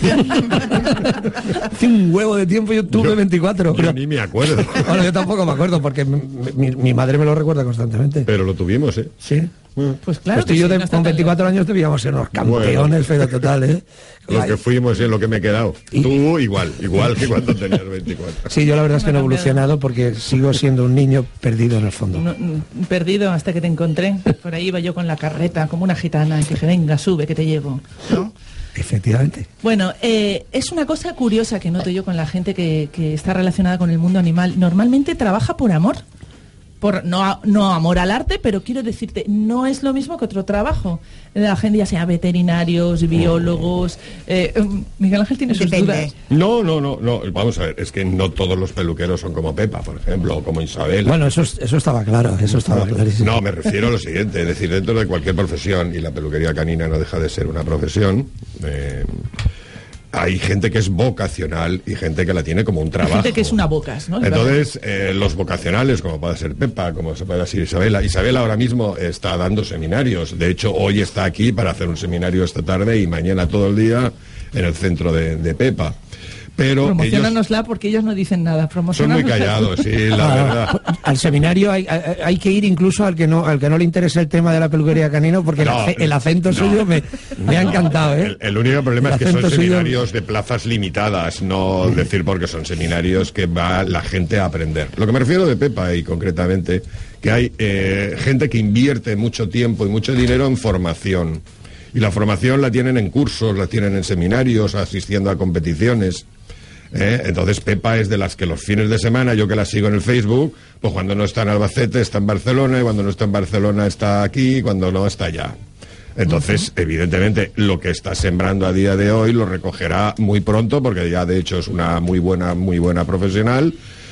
Speaker 2: Hace un huevo de tiempo yo tuve yo, veinticuatro.
Speaker 3: Yo pero... ni me acuerdo.
Speaker 2: Bueno, yo tampoco me acuerdo porque mi, mi, mi madre me lo recuerda constantemente.
Speaker 3: Pero lo tuvimos, ¿eh?
Speaker 2: Sí.
Speaker 1: Pues claro.
Speaker 2: Pues tú y yo de, no con veinticuatro años debíamos ser unos campeones, bueno, pero total, ¿eh?
Speaker 3: Lo que fuimos es lo que me he quedado. Y... Tú igual, igual que cuando tenías veinticuatro.
Speaker 2: Sí, yo la verdad es que no he evolucionado porque sigo siendo un niño perdido en el fondo.
Speaker 1: No, perdido hasta que te encontré. Por ahí iba yo con la carreta, como una gitana, y dije, venga, sube, que te llevo, ¿no?
Speaker 2: Efectivamente.
Speaker 1: Bueno, eh, es una cosa curiosa que noto yo con la gente que, que está relacionada con el mundo animal. Normalmente trabaja por amor. Por, no, no amor al arte, pero quiero decirte, no es lo mismo que otro trabajo. La gente ya sea veterinarios, biólogos... Eh, Miguel Ángel tiene sus
Speaker 15: Depende.
Speaker 1: dudas.
Speaker 3: No, no, no, no, vamos a ver, es que no todos los peluqueros son como Pepa, por ejemplo, o como Isabel.
Speaker 2: Bueno, eso, eso estaba claro, eso estaba
Speaker 3: no,
Speaker 2: clarísimo.
Speaker 3: No, me refiero a lo siguiente, es decir, dentro de cualquier profesión, y la peluquería canina no deja de ser una profesión... Eh, hay gente que es vocacional y gente que la tiene como un trabajo.
Speaker 1: Hay gente que es una bocas, ¿no?
Speaker 3: Entonces, eh, los vocacionales, como puede ser Pepa, como se puede decir Isabela. Isabela ahora mismo está dando seminarios. De hecho, hoy está aquí para hacer un seminario esta tarde y mañana todo el día en el centro de, de Pepa. Pero
Speaker 1: promocionanosla ellos... porque ellos no dicen nada.
Speaker 3: Son muy callados, sí, la verdad.
Speaker 2: Al seminario hay, hay, hay que ir incluso al que no al que no le interese el tema de la peluquería canino, porque no, el, el acento no, suyo me, me ha encantado, ¿eh?
Speaker 3: El, el único problema
Speaker 2: el
Speaker 3: es que son seminarios
Speaker 2: suyo...
Speaker 3: de plazas limitadas, no mm. decir porque son seminarios que va la gente a aprender. Lo que me refiero de Pepa y concretamente, que hay eh, gente que invierte mucho tiempo y mucho dinero en formación. Y la formación la tienen en cursos, la tienen en seminarios, asistiendo a competiciones. ¿Eh? Entonces Pepa es de las que los fines de semana, yo que la sigo en el Facebook, pues cuando no está en Albacete está en Barcelona, y cuando no está en Barcelona está aquí, y cuando no está allá. Entonces, uh-huh. evidentemente, lo que está sembrando a día de hoy lo recogerá muy pronto, porque ya de hecho es una muy buena, muy buena profesional.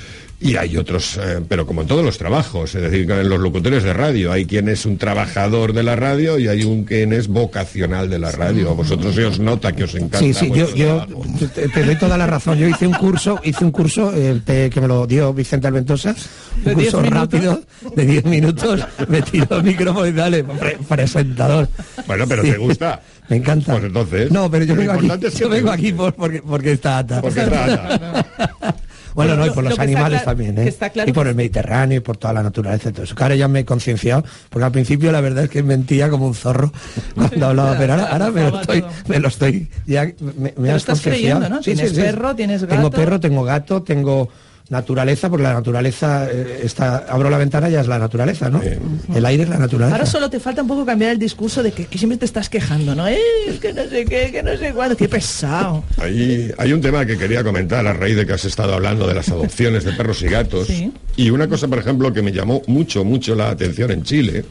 Speaker 3: Y hay otros, eh, pero como en todos los trabajos, es decir, en los locutores de radio, hay quien es un trabajador de la radio y hay un quien es vocacional de la radio. A vosotros se os nota que os encanta.
Speaker 2: Sí, sí, yo, yo te, te doy toda la razón. Yo hice un curso, hice un curso eh, te, que me lo dio Vicente Alventosa, un curso rápido de diez minutos, me tiró el micrófono y dale, pre presentador.
Speaker 3: Bueno, pero sí, ¿te gusta?
Speaker 2: Me encanta.
Speaker 3: Pues entonces.
Speaker 2: No, pero yo vengo aquí,
Speaker 3: es
Speaker 2: yo vengo aquí por, porque, porque está Ata.
Speaker 3: Porque está Ata.
Speaker 2: Bueno, no, y por los animales también, ¿eh?
Speaker 1: Claro
Speaker 2: y por el Mediterráneo y por toda la naturaleza y todo eso. Que ahora ya me he concienciado, porque al principio la verdad es que mentía como un zorro cuando hablaba, pero ahora, ahora me, lo estoy, me lo estoy, ya me, me has
Speaker 1: estás
Speaker 2: concienciado.
Speaker 1: creyendo, ¿no?
Speaker 2: Sí,
Speaker 1: tienes
Speaker 2: sí, sí.
Speaker 1: perro, tienes gato.
Speaker 2: Tengo perro, tengo gato, tengo naturaleza, porque la naturaleza eh, está, abro la ventana, ya es la naturaleza, ¿no? Eh, el aire es la naturaleza.
Speaker 1: Ahora solo te falta un poco cambiar el discurso de que, que siempre te estás quejando, ¿no? Eh, es que no sé qué, que no sé cuándo, qué pesado.
Speaker 3: Hay, hay un tema que quería comentar a raíz de que has estado hablando de las adopciones de perros y gatos.
Speaker 1: Sí.
Speaker 3: Y una cosa, por ejemplo, que me llamó mucho, mucho la atención en Chile,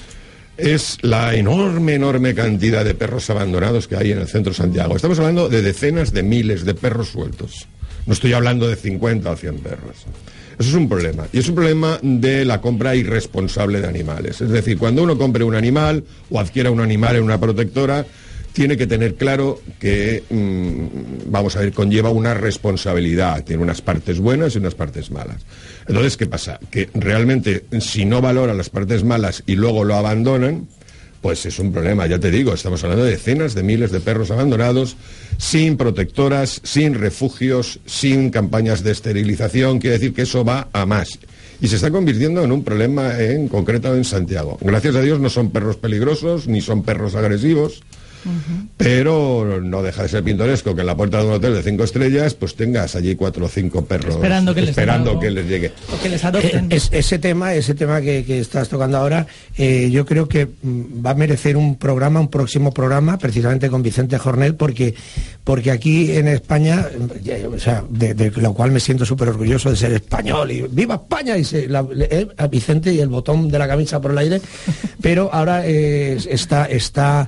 Speaker 3: es la enorme, enorme cantidad de perros abandonados que hay en el centro de Santiago. Estamos hablando de decenas de miles de perros sueltos. No estoy hablando de cincuenta o cien perros. Eso es un problema. Y es un problema de la compra irresponsable de animales. Es decir, cuando uno compre un animal o adquiera un animal en una protectora, tiene que tener claro que, mmm, vamos a ver, conlleva una responsabilidad. Tiene unas partes buenas y unas partes malas. Entonces, ¿qué pasa? Que realmente, si no valoran las partes malas y luego lo abandonan, pues es un problema, ya te digo, estamos hablando de decenas de miles de perros abandonados, sin protectoras, sin refugios, sin campañas de esterilización. Quiere decir que eso va a más. Y se está convirtiendo en un problema en concreto en Santiago. Gracias a Dios no son perros peligrosos, ni son perros agresivos, uh-huh. pero no deja de ser pintoresco que en la puerta de un hotel de cinco estrellas pues tengas allí cuatro o cinco perros
Speaker 1: esperando que,
Speaker 3: esperando
Speaker 1: les,
Speaker 3: que les llegue.
Speaker 1: O que les adopten.
Speaker 2: Eh, es, ese tema, ese tema que, que estás tocando ahora, eh, yo creo que mm, va a merecer un programa, un próximo programa, precisamente con Vicente Jornet, porque, porque aquí en España, ya, o sea, de, de lo cual me siento súper orgulloso de ser español, y ¡viva España! Y se, la, eh, a Vicente y el botón de la camisa por el aire, pero ahora eh, está... está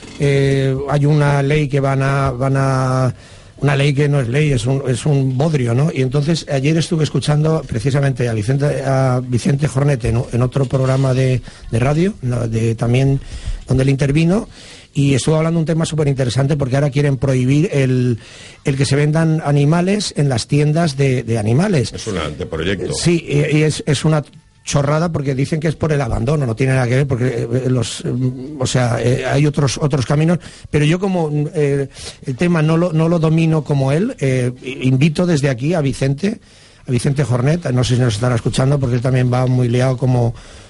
Speaker 2: Eh, hay una ley que van a, van a una ley que no es ley, es un, es un bodrio, ¿no? Y entonces ayer estuve escuchando precisamente a Vicente, a Vicente Jornet en, en otro programa de, de radio, de, también donde él intervino, y estuvo hablando de un tema súper interesante porque ahora quieren prohibir el, el que se vendan animales en las tiendas de, de animales.
Speaker 3: Es un anteproyecto.
Speaker 2: Sí, y, y es, es una chorrada porque dicen que es por el abandono, no tiene nada que ver porque eh, los, eh, o sea, eh, hay otros otros caminos, pero yo como eh, el tema no lo, no lo domino como él, eh, invito desde aquí a Vicente, a Vicente Jornet, no sé si nos estará escuchando porque él también va muy liado como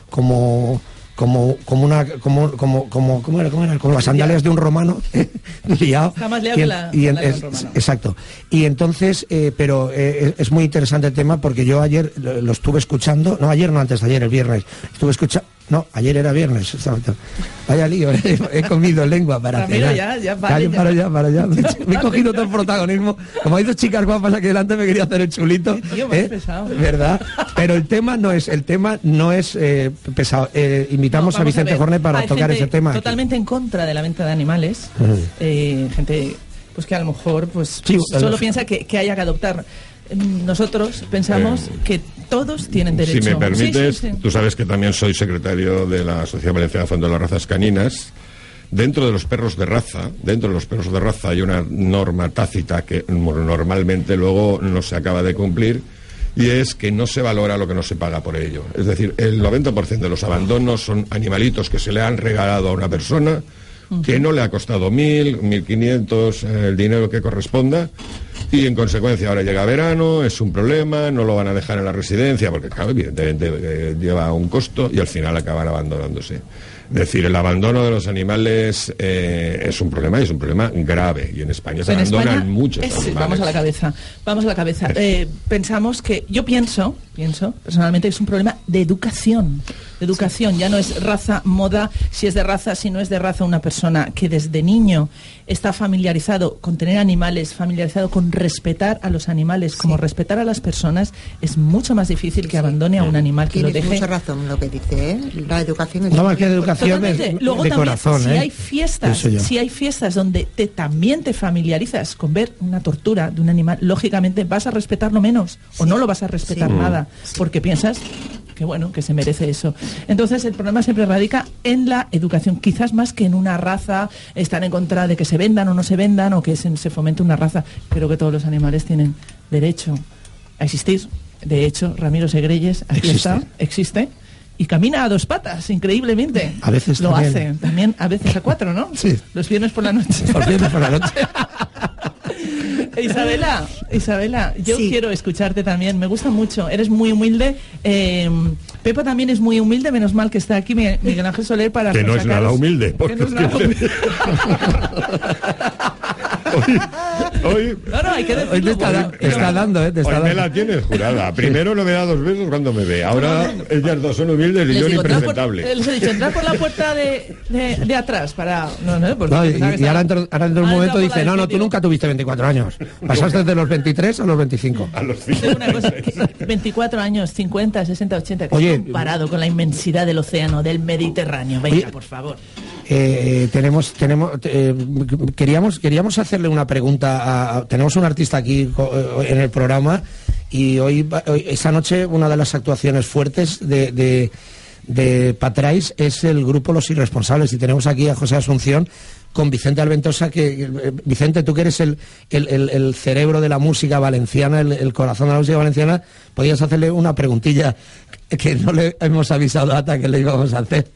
Speaker 2: como como como una como como como ¿cómo era? ¿Cómo era? Como las sandalias de un romano liado.
Speaker 1: Está más liado
Speaker 2: y en,
Speaker 1: que la,
Speaker 2: y en,
Speaker 1: la de un
Speaker 2: es,
Speaker 1: romano.
Speaker 2: Exacto. Y entonces, eh, pero eh, es muy interesante el tema porque yo ayer lo, lo estuve escuchando, no ayer, no antes de ayer, el viernes, estuve escuchando, no, ayer era viernes, exacto. Vaya lío, he, he comido lengua para
Speaker 1: Ramiro,
Speaker 2: cenar.
Speaker 1: ya, ya, vale,
Speaker 2: ya,
Speaker 1: ya.
Speaker 2: para allá, para allá. Me he cogido todo el protagonismo. Como hay dos chicas guapas aquí delante, me quería hacer el chulito.
Speaker 1: Tío, me has pesado.
Speaker 2: ¿Verdad? Pero el tema no es, el tema no es eh, pesado. Eh, invitamos
Speaker 1: No,
Speaker 2: a Vicente
Speaker 1: a
Speaker 2: Jornet para
Speaker 1: Hay
Speaker 2: tocar
Speaker 1: gente
Speaker 2: ese tema. aquí.
Speaker 1: totalmente en contra de la venta de animales.
Speaker 2: Ujú.
Speaker 1: eh, gente pues que a lo mejor pues
Speaker 2: Sí,
Speaker 1: solo
Speaker 2: los-
Speaker 1: piensa que, que haya que adoptar. Nosotros pensamos
Speaker 3: Eh,
Speaker 1: que todos tienen derecho.
Speaker 3: Si me permites,
Speaker 1: Sí, sí, sí.
Speaker 3: tú sabes que también soy secretario de la Sociedad Valenciana a Fondo de las Razas Caninas. Dentro de los perros de raza, dentro de los perros de raza hay una norma tácita que bueno, normalmente luego no se acaba de cumplir, y es que no se valora lo que no se paga por ello. Es decir, el noventa por ciento de los abandonos son animalitos que se le han regalado a una persona, que no le ha costado mil, mil quinientos, eh, el dinero que corresponda, y en consecuencia ahora llega verano, es un problema, no lo van a dejar en la residencia, porque claro, evidentemente eh, lleva un costo y al final acaban abandonándose. Es decir, el abandono de los animales eh, es un problema y es un problema grave, y en España se
Speaker 1: En
Speaker 3: abandonan
Speaker 1: España
Speaker 3: muchos
Speaker 1: es-
Speaker 3: animales.
Speaker 1: vamos a la cabeza, vamos a la cabeza. Eh, pensamos que, yo pienso, pienso personalmente, es un problema de educación. De educación, ya no es raza, moda, si es de raza, si no es de raza, una persona que desde niño está familiarizado con tener animales, familiarizado con respetar a los animales, como respetar a las personas, es mucho más difícil que abandone a un animal que lo
Speaker 15: Tienes
Speaker 1: deje.
Speaker 15: mucha razón lo que dice, ¿eh? La educación es...
Speaker 2: No, más que de educación
Speaker 1: Totalmente.
Speaker 2: es
Speaker 1: Luego
Speaker 2: de
Speaker 1: también,
Speaker 2: corazón,
Speaker 1: si
Speaker 2: ¿eh?
Speaker 1: hay fiestas,
Speaker 2: Eso yo.
Speaker 1: si hay fiestas donde te, también te familiarizas con ver una tortura de un animal, lógicamente vas a respetarlo menos o no lo vas a respetar
Speaker 2: Sí.
Speaker 1: nada, porque piensas que bueno, que se merece eso. Entonces el problema siempre radica en la educación, quizás más que en una raza, estar en contra de que se vendan o no se vendan o que se, se fomente una raza. Creo que todos los animales tienen derecho a existir. De hecho, Ramiro Segreyes aquí
Speaker 2: Existe.
Speaker 1: está, existe. Y camina a dos patas, increíblemente.
Speaker 2: A veces
Speaker 1: lo
Speaker 2: también.
Speaker 1: hace, también a veces a cuatro, ¿no?
Speaker 2: Sí.
Speaker 1: Los viernes por la noche.
Speaker 2: Los viernes por la noche.
Speaker 1: Isabela, Isabela, yo
Speaker 15: Sí.
Speaker 1: quiero escucharte también. Me gusta mucho. Eres muy humilde. Eh, Pepa también es muy humilde. Menos mal que está aquí Mi- Miguel Ángel Soler para
Speaker 3: Que no es
Speaker 1: sacaros-
Speaker 3: nada humilde,
Speaker 1: que
Speaker 3: porque
Speaker 1: no es
Speaker 3: es
Speaker 1: nada
Speaker 3: que-
Speaker 1: humilde.
Speaker 3: Hoy,
Speaker 1: No, no, hay que
Speaker 2: Hoy te
Speaker 1: decirlo.
Speaker 2: está,
Speaker 1: bueno,
Speaker 2: te está dando, ¿eh? Te está
Speaker 3: hoy me
Speaker 2: dando.
Speaker 3: la tienes jurada. Primero no me da dos besos cuando me ve. Ahora ellas dos son humildes y
Speaker 1: Les
Speaker 3: yo
Speaker 1: digo,
Speaker 3: ni
Speaker 1: entrad por-
Speaker 3: presentable.
Speaker 1: les he dicho, entrar por la puerta de, de, de atrás para... No, no, porque
Speaker 2: No, y,
Speaker 1: pensaba que
Speaker 2: y ahora,
Speaker 1: estaba-
Speaker 2: dentro, ahora dentro de un
Speaker 1: Ah,
Speaker 2: momento
Speaker 1: entra por
Speaker 2: dice,
Speaker 1: la
Speaker 2: no, no, tú
Speaker 1: definitiva.
Speaker 2: nunca tuviste veinticuatro años. Pasaste de los veintitrés a los veinticinco.
Speaker 3: A los
Speaker 1: Te digo una cosa, que veinticuatro años, cincuenta, sesenta, ochenta, que
Speaker 2: Oye,
Speaker 1: es comparado con la inmensidad del océano, del Mediterráneo. Venga,
Speaker 2: Oye,
Speaker 1: por favor.
Speaker 2: Eh, tenemos, tenemos, eh, queríamos, queríamos hacerle una pregunta a, a- tenemos un artista aquí co- en el programa y hoy, hoy esta noche una de las actuaciones fuertes de, de, de Patrais es el grupo Los Irresponsables, y tenemos aquí a José Asunción con Vicente Alventosa, que eh, Vicente, tú que eres el, el, el, el cerebro de la música valenciana, el, el corazón de la música valenciana, podías hacerle una preguntilla que no le hemos avisado a Ata que le íbamos a hacer.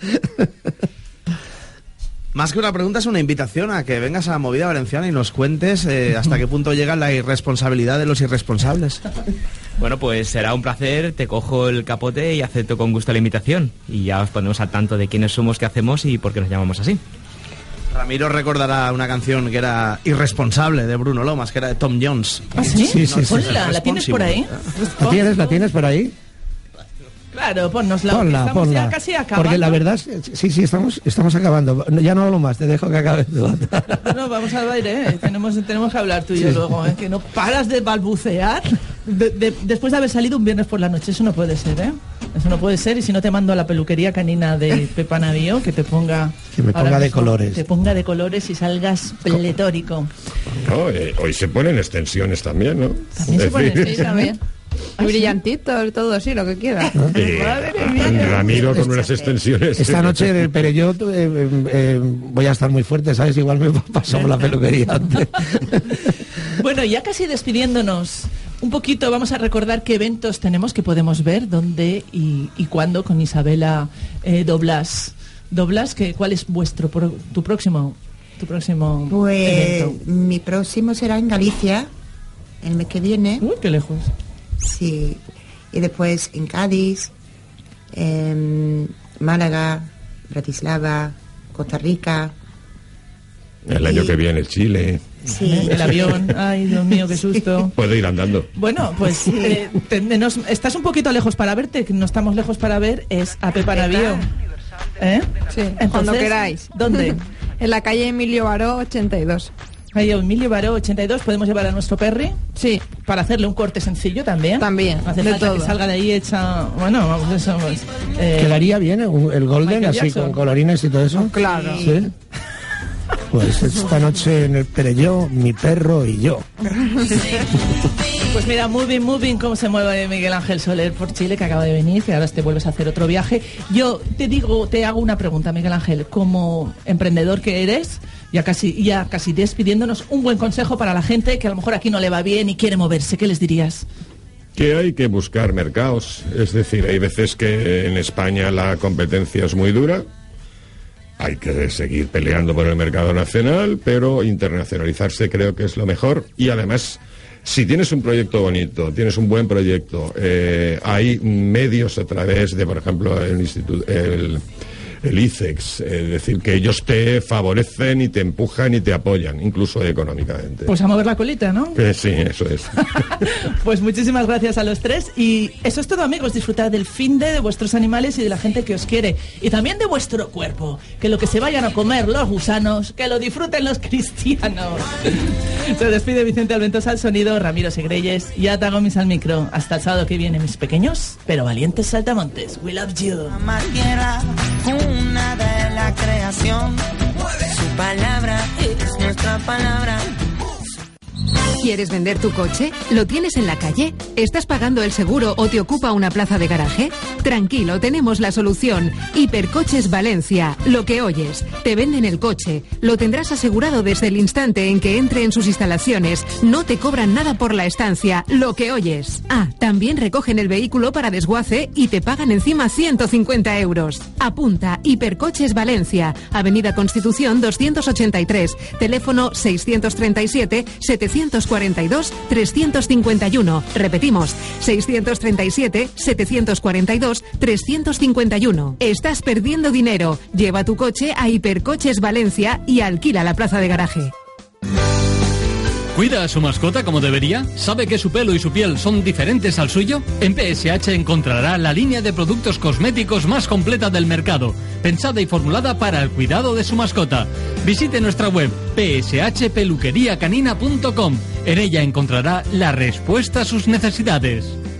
Speaker 10: Más que una pregunta, es una invitación a que vengas a la movida valenciana y nos cuentes eh, hasta qué punto llega la irresponsabilidad de los irresponsables.
Speaker 11: Bueno, pues será un placer, te cojo el capote y acepto con gusto la invitación. Y ya os ponemos al tanto de quiénes somos, qué hacemos y por qué nos llamamos así.
Speaker 10: Ramiro recordará una canción que era Irresponsable, de Bruno Lomas, que era de Tom Jones.
Speaker 1: ¿Ah, sí?
Speaker 2: Sí, sí, sí.
Speaker 1: Ponla, ¿la tienes por ahí?
Speaker 2: ¿La tienes, la tienes por ahí?
Speaker 1: Claro, ponnosla.
Speaker 2: Ponla,
Speaker 1: estamos
Speaker 2: ponla.
Speaker 1: ya casi acabando.
Speaker 2: Porque la verdad, es- sí, sí, estamos, estamos acabando. Ya no hablo más, te dejo que acabes tú.
Speaker 1: No, vamos al baile, ¿eh? tenemos, tenemos que hablar tú y yo
Speaker 2: Sí.
Speaker 1: luego, ¿eh? Que no paras de balbucear de- de- después de haber salido un viernes por la noche. Eso no puede ser, ¿eh? Eso no puede ser. Y si no, te mando a la peluquería canina de Pepa Navío, que te ponga...
Speaker 2: Que me
Speaker 1: ahora
Speaker 2: ponga de
Speaker 1: mismo,
Speaker 2: colores.
Speaker 1: Te ponga de colores y salgas pletórico.
Speaker 3: No, eh, hoy se ponen extensiones también, ¿no?
Speaker 1: También se ponen,
Speaker 3: decir,
Speaker 1: sí, también.
Speaker 16: Y brillantitos, todo así, lo que quieras.
Speaker 3: eh, Ramiro con unas extensiones.
Speaker 2: Esta noche, pero yo eh, eh, voy a estar muy fuerte, ¿sabes? Igual me paso por la peluquería antes.
Speaker 1: Bueno, ya casi despidiéndonos un poquito, vamos a recordar qué eventos tenemos que podemos ver, dónde y, y cuándo con Isabela eh, Doblas. Doblas, que, ¿cuál es vuestro pro- tu próximo tu próximo
Speaker 15: Pues
Speaker 1: evento?
Speaker 15: mi próximo será en Galicia, el mes que viene.
Speaker 1: Uy, qué lejos.
Speaker 15: Sí. Y después en Cádiz, en Málaga, Bratislava, Costa Rica.
Speaker 3: El año que viene, Chile.
Speaker 15: Sí.
Speaker 1: El avión, ay Dios mío, qué susto.
Speaker 3: Puedo ir andando.
Speaker 1: Bueno, pues eh, te- nos- estás un poquito lejos para verte, que no estamos lejos para ver, es a Pepa Navío. ¿Eh?
Speaker 16: Sí,
Speaker 1: Entonces,
Speaker 16: cuando queráis.
Speaker 1: ¿Dónde?
Speaker 16: En la calle Emilio Baró, ochenta y dos.
Speaker 1: Ahí Emilio Baró ochenta y dos, podemos llevar a nuestro perri.
Speaker 16: Sí.
Speaker 1: Para hacerle un corte sencillo también.
Speaker 16: También,
Speaker 1: No hace
Speaker 16: de
Speaker 1: falta
Speaker 16: todo.
Speaker 1: que salga de ahí hecha. Bueno, vamos, eso. Pues, eh,
Speaker 2: ¿Quedaría bien un- el Golden,
Speaker 1: Michael
Speaker 2: así
Speaker 1: Jackson.
Speaker 2: con colorines y todo eso?
Speaker 16: Claro.
Speaker 2: ¿Sí? Pues esta noche en el Perelló, mi perro y yo.
Speaker 1: Pues mira, moving, moving, cómo se mueve Miguel Ángel Soler por Chile, que acaba de venir, que ahora te vuelves a hacer otro viaje. Yo te digo, te hago una pregunta, Miguel Ángel, como emprendedor que eres, ya casi, ya casi despidiéndonos, un buen consejo para la gente que a lo mejor aquí no le va bien y quiere moverse, ¿qué les dirías?
Speaker 3: Que hay que buscar mercados. Es decir, hay veces que en España la competencia es muy dura. Hay que seguir peleando por el mercado nacional, pero internacionalizarse creo que es lo mejor. Y además, si tienes un proyecto bonito, tienes un buen proyecto, eh, hay medios a través de, por ejemplo, el instituto, el, el I C E X, es decir, que ellos te favorecen y te empujan y te apoyan, incluso económicamente.
Speaker 1: Pues a mover la colita, ¿no?
Speaker 3: Eh, sí, eso es.
Speaker 1: Pues muchísimas gracias a los tres y eso es todo, amigos, disfrutar del finde, de vuestros animales y de la gente que os quiere y también de vuestro cuerpo, que lo que se vayan a comer los gusanos, que lo disfruten los cristianos. Se despide Vicente Alventosa al sonido, Ramiro Segreyes y Ata Gómez al micro. Hasta el sábado que viene, mis pequeños pero valientes saltamontes. We love you.
Speaker 14: Más tierra, una de la creación. Su palabra es nuestra palabra.
Speaker 9: ¿Quieres vender tu coche? ¿Lo tienes en la calle? ¿Estás pagando el seguro o te ocupa una plaza de garaje? Tranquilo, tenemos la solución. Hipercoches Valencia. Lo que oyes. Te venden el coche. Lo tendrás asegurado desde el instante en que entre en sus instalaciones. No te cobran nada por la estancia. Lo que oyes. Ah, también recogen el vehículo para desguace y te pagan encima ciento cincuenta euros. Apunta. Hipercoches Valencia. Avenida Constitución doscientos ochenta y tres. Teléfono seiscientos treinta y siete, setecientos cuarenta y dos, trescientos cincuenta y uno. Repetimos, seiscientos treinta y siete, setecientos cuarenta y dos, trescientos cincuenta y uno. Estás perdiendo dinero. Lleva tu coche a Hipercoches Valencia y alquila la plaza de garaje.
Speaker 13: ¿Cuida a su mascota como debería? ¿Sabe que su pelo y su piel son diferentes al suyo? En P S H encontrará la línea de productos cosméticos más completa del mercado, pensada y formulada para el cuidado de su mascota. Visite nuestra web p s h peluquería canina punto com. En ella encontrará la respuesta a sus necesidades.